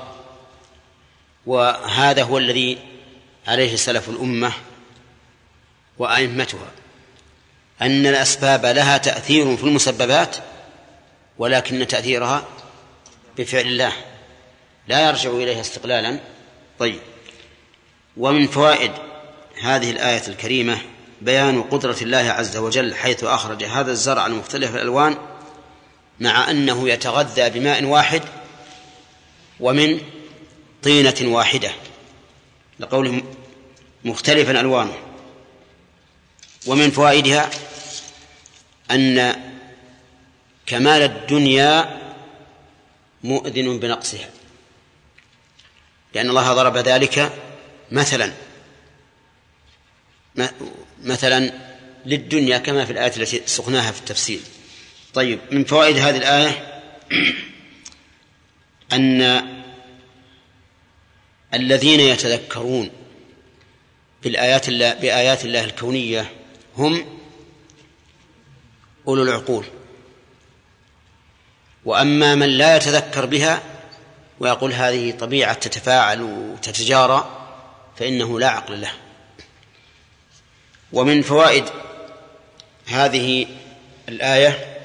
وهذا هو الذي عليه سلف الأمة وأئمتها، أن الأسباب لها تأثير في المسببات، ولكن تأثيرها بفعل الله لا يرجع إليها استقلالا. طيب. ومن فوائد هذه الآية الكريمة بيان قدرة الله عز وجل حيث أخرج هذا الزرع المختلف الألوان مع أنه يتغذى بماء واحد ومن طينة واحدة، لقوله مختلفا ألوانه. ومن فوائدها أن كمال الدنيا مؤذن بنقصها، لأن الله ضرب ذلك مثلا مثلا للدنيا كما في الآية التي سقناها في التفسير. طيب. من فوائد هذه الآية أن الذين يتذكرون بالآيات الله بآيات الله الكونية هم أولو العقول، وأما من لا يتذكر بها ويقول هذه طبيعة تتفاعل وتتجارى فإنه لا عقل له. ومن فوائد هذه الآية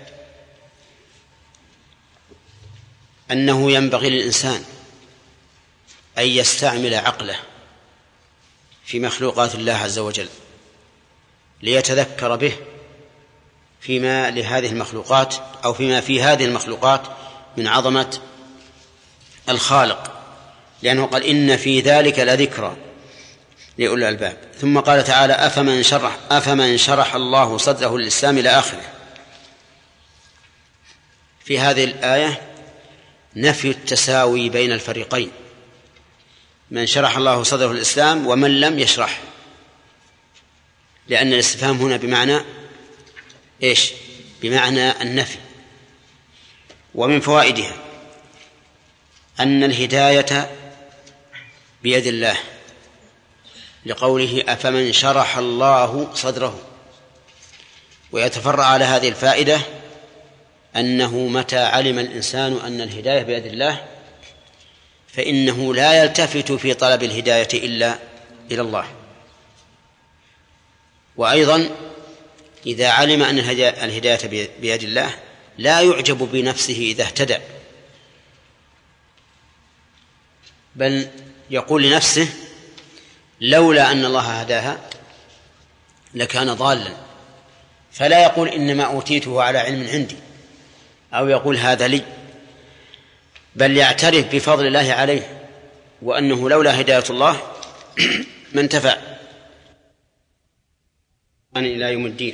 أنه ينبغي للإنسان أن يستعمل عقله في مخلوقات الله عز وجل ليتذكر به فيما لهذه المخلوقات أو فيما في هذه المخلوقات من عظمة الخالق، لأنه قال إن في ذلك لذكرى لأولي الألباب. ثم قال تعالى أفمن شرح, أفمن شرح الله صدره للإسلام إلى آخره. في هذه الآية نفي التساوي بين الفريقين، من شرح الله صدره للإسلام ومن لم يشرح، لأن الاستفهام هنا بمعنى إيش؟ بمعنى النفي. ومن فوائدها أن الهداية بيد الله، لقوله أفمن شرح الله صدره. ويتفرع على هذه الفائدة أنه متى علم الإنسان أن الهداية بيد الله فإنه لا يلتفت في طلب الهداية إلا إلى الله. وأيضا إذا علم أن الهداية بيد الله لا يعجب بنفسه إذا اهتدى، بل يقول لنفسه لولا أن الله هداها لكان ضالا، فلا يقول إنما أوتيته على علم عندي أو يقول هذا لي، بل يعترف بفضل الله عليه وأنه لولا هداية الله ما انتفع إلى يوم الدين.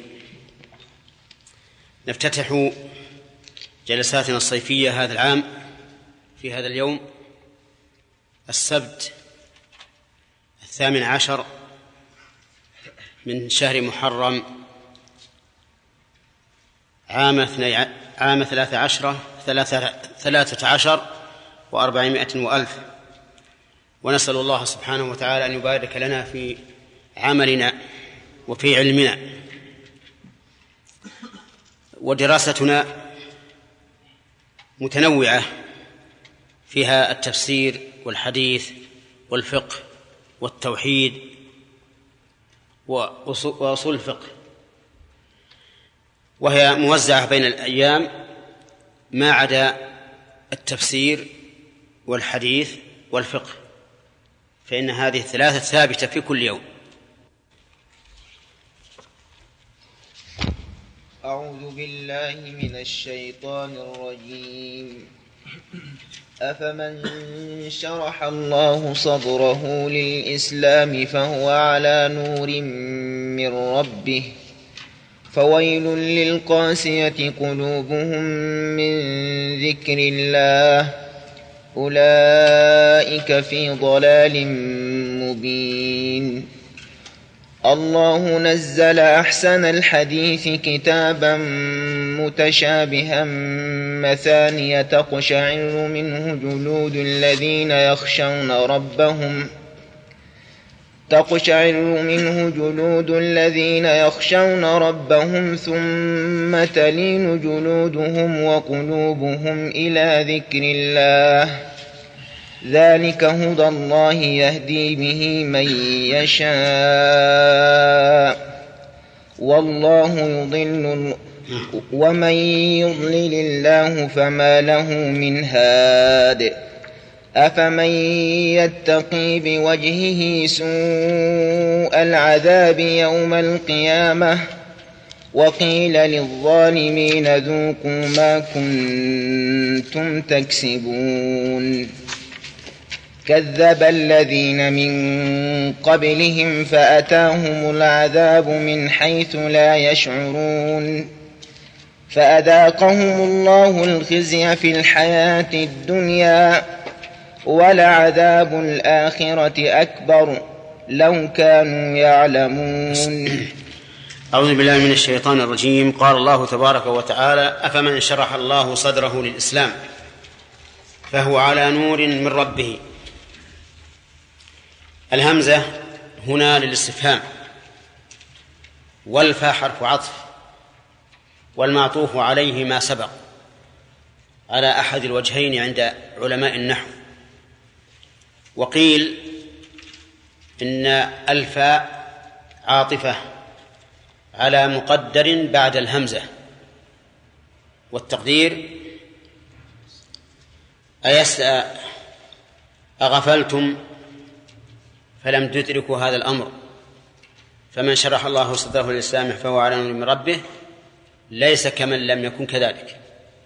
نفتتح جلساتنا الصيفية هذا العام في هذا اليوم السبت الثامن عشر من شهر محرم عام عام ثلاثة عشر ثلاثة, ثلاثة عشر وأربعمائة وألف. ونسأل الله سبحانه وتعالى أن يبارك لنا في عملنا وفي علمنا. ودراستنا متنوعة، فيها التفسير والحديث والفقه والتوحيد وأصول الفقه، وهي موزعة بين الأيام ما عدا التفسير والحديث والفقه، فإن هذه الثلاثة ثابتة في كل يوم. أعوذ بالله من الشيطان الرجيم. أفمن شرح الله صدره للإسلام فهو على نور من ربه فويل للقاسية قلوبهم من ذكر الله أولئك في ضلال مبين. الله نزل أحسن الحديث كتابا متشابها مثانية تقشعر منه جلود الذين يخشون ربهم تقشعر منه جلود الذين يخشون ربهم ثم تلين جلودهم وقلوبهم إلى ذكر الله ذلك هدى الله يهدي به من يشاء والله يضل ومن يضلل الله فما له من هاد أفمن يتقي بوجهه سوء العذاب يوم القيامة وقيل للظالمين ذوقوا ما كنتم تكسبون. كذب الذين من قبلهم فأتاهم العذاب من حيث لا يشعرون فأذاقهم الله الخزي في الحياة الدنيا ولعذاب الآخرة أكبر لو كانوا يعلمون. أعوذ بالله من الشيطان الرجيم. قال الله تبارك وتعالى: أفمن شرح الله صدره للإسلام فهو على نور من ربه. الهمزة هنا للاستفهام، والفاء حرف عطف، والمعطوف عليه ما سبق على أحد الوجهين عند علماء النحو. وقيل إن الفاء عاطفة على مقدر بعد الهمزة، والتقدير أيس أغفلتم فلم تدركوا هذا الأمر، فمن شرح الله صدره للإسلام فهو على نور من ربه ليس كمن لم يكن كذلك.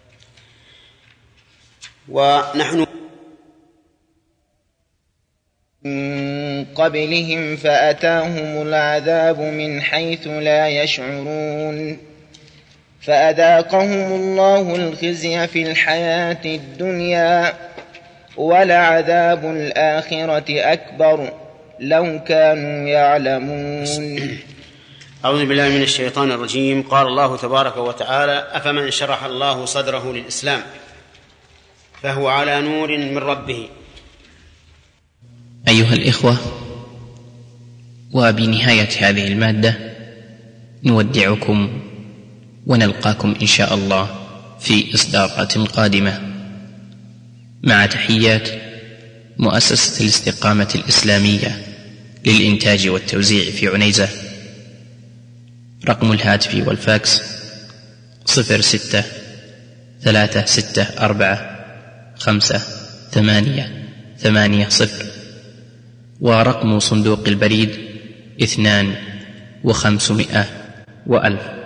ونحن من قبلهم فأتاهم العذاب من حيث لا يشعرون فأذاقهم الله الخزي في الحياة الدنيا ولعذاب الآخرة أكبر لو كانوا يعلمون. أعوذ بالله من الشيطان الرجيم. قال الله تبارك وتعالى: أفمن شرح الله صدره للإسلام فهو على نور من ربه. أيها الإخوة، وبنهاية هذه المادة نودعكم ونلقاكم إن شاء الله في إصدارات قادمة، مع تحيات مؤسسة الاستقامة الإسلامية للإنتاج والتوزيع في عنيزة. رقم الهاتف والفاكس صفر ستة ثلاثة ستة أربعة خمسة ثمانية ثمانية صفر، ورقم صندوق البريد اثنان وخمسمائة وألف.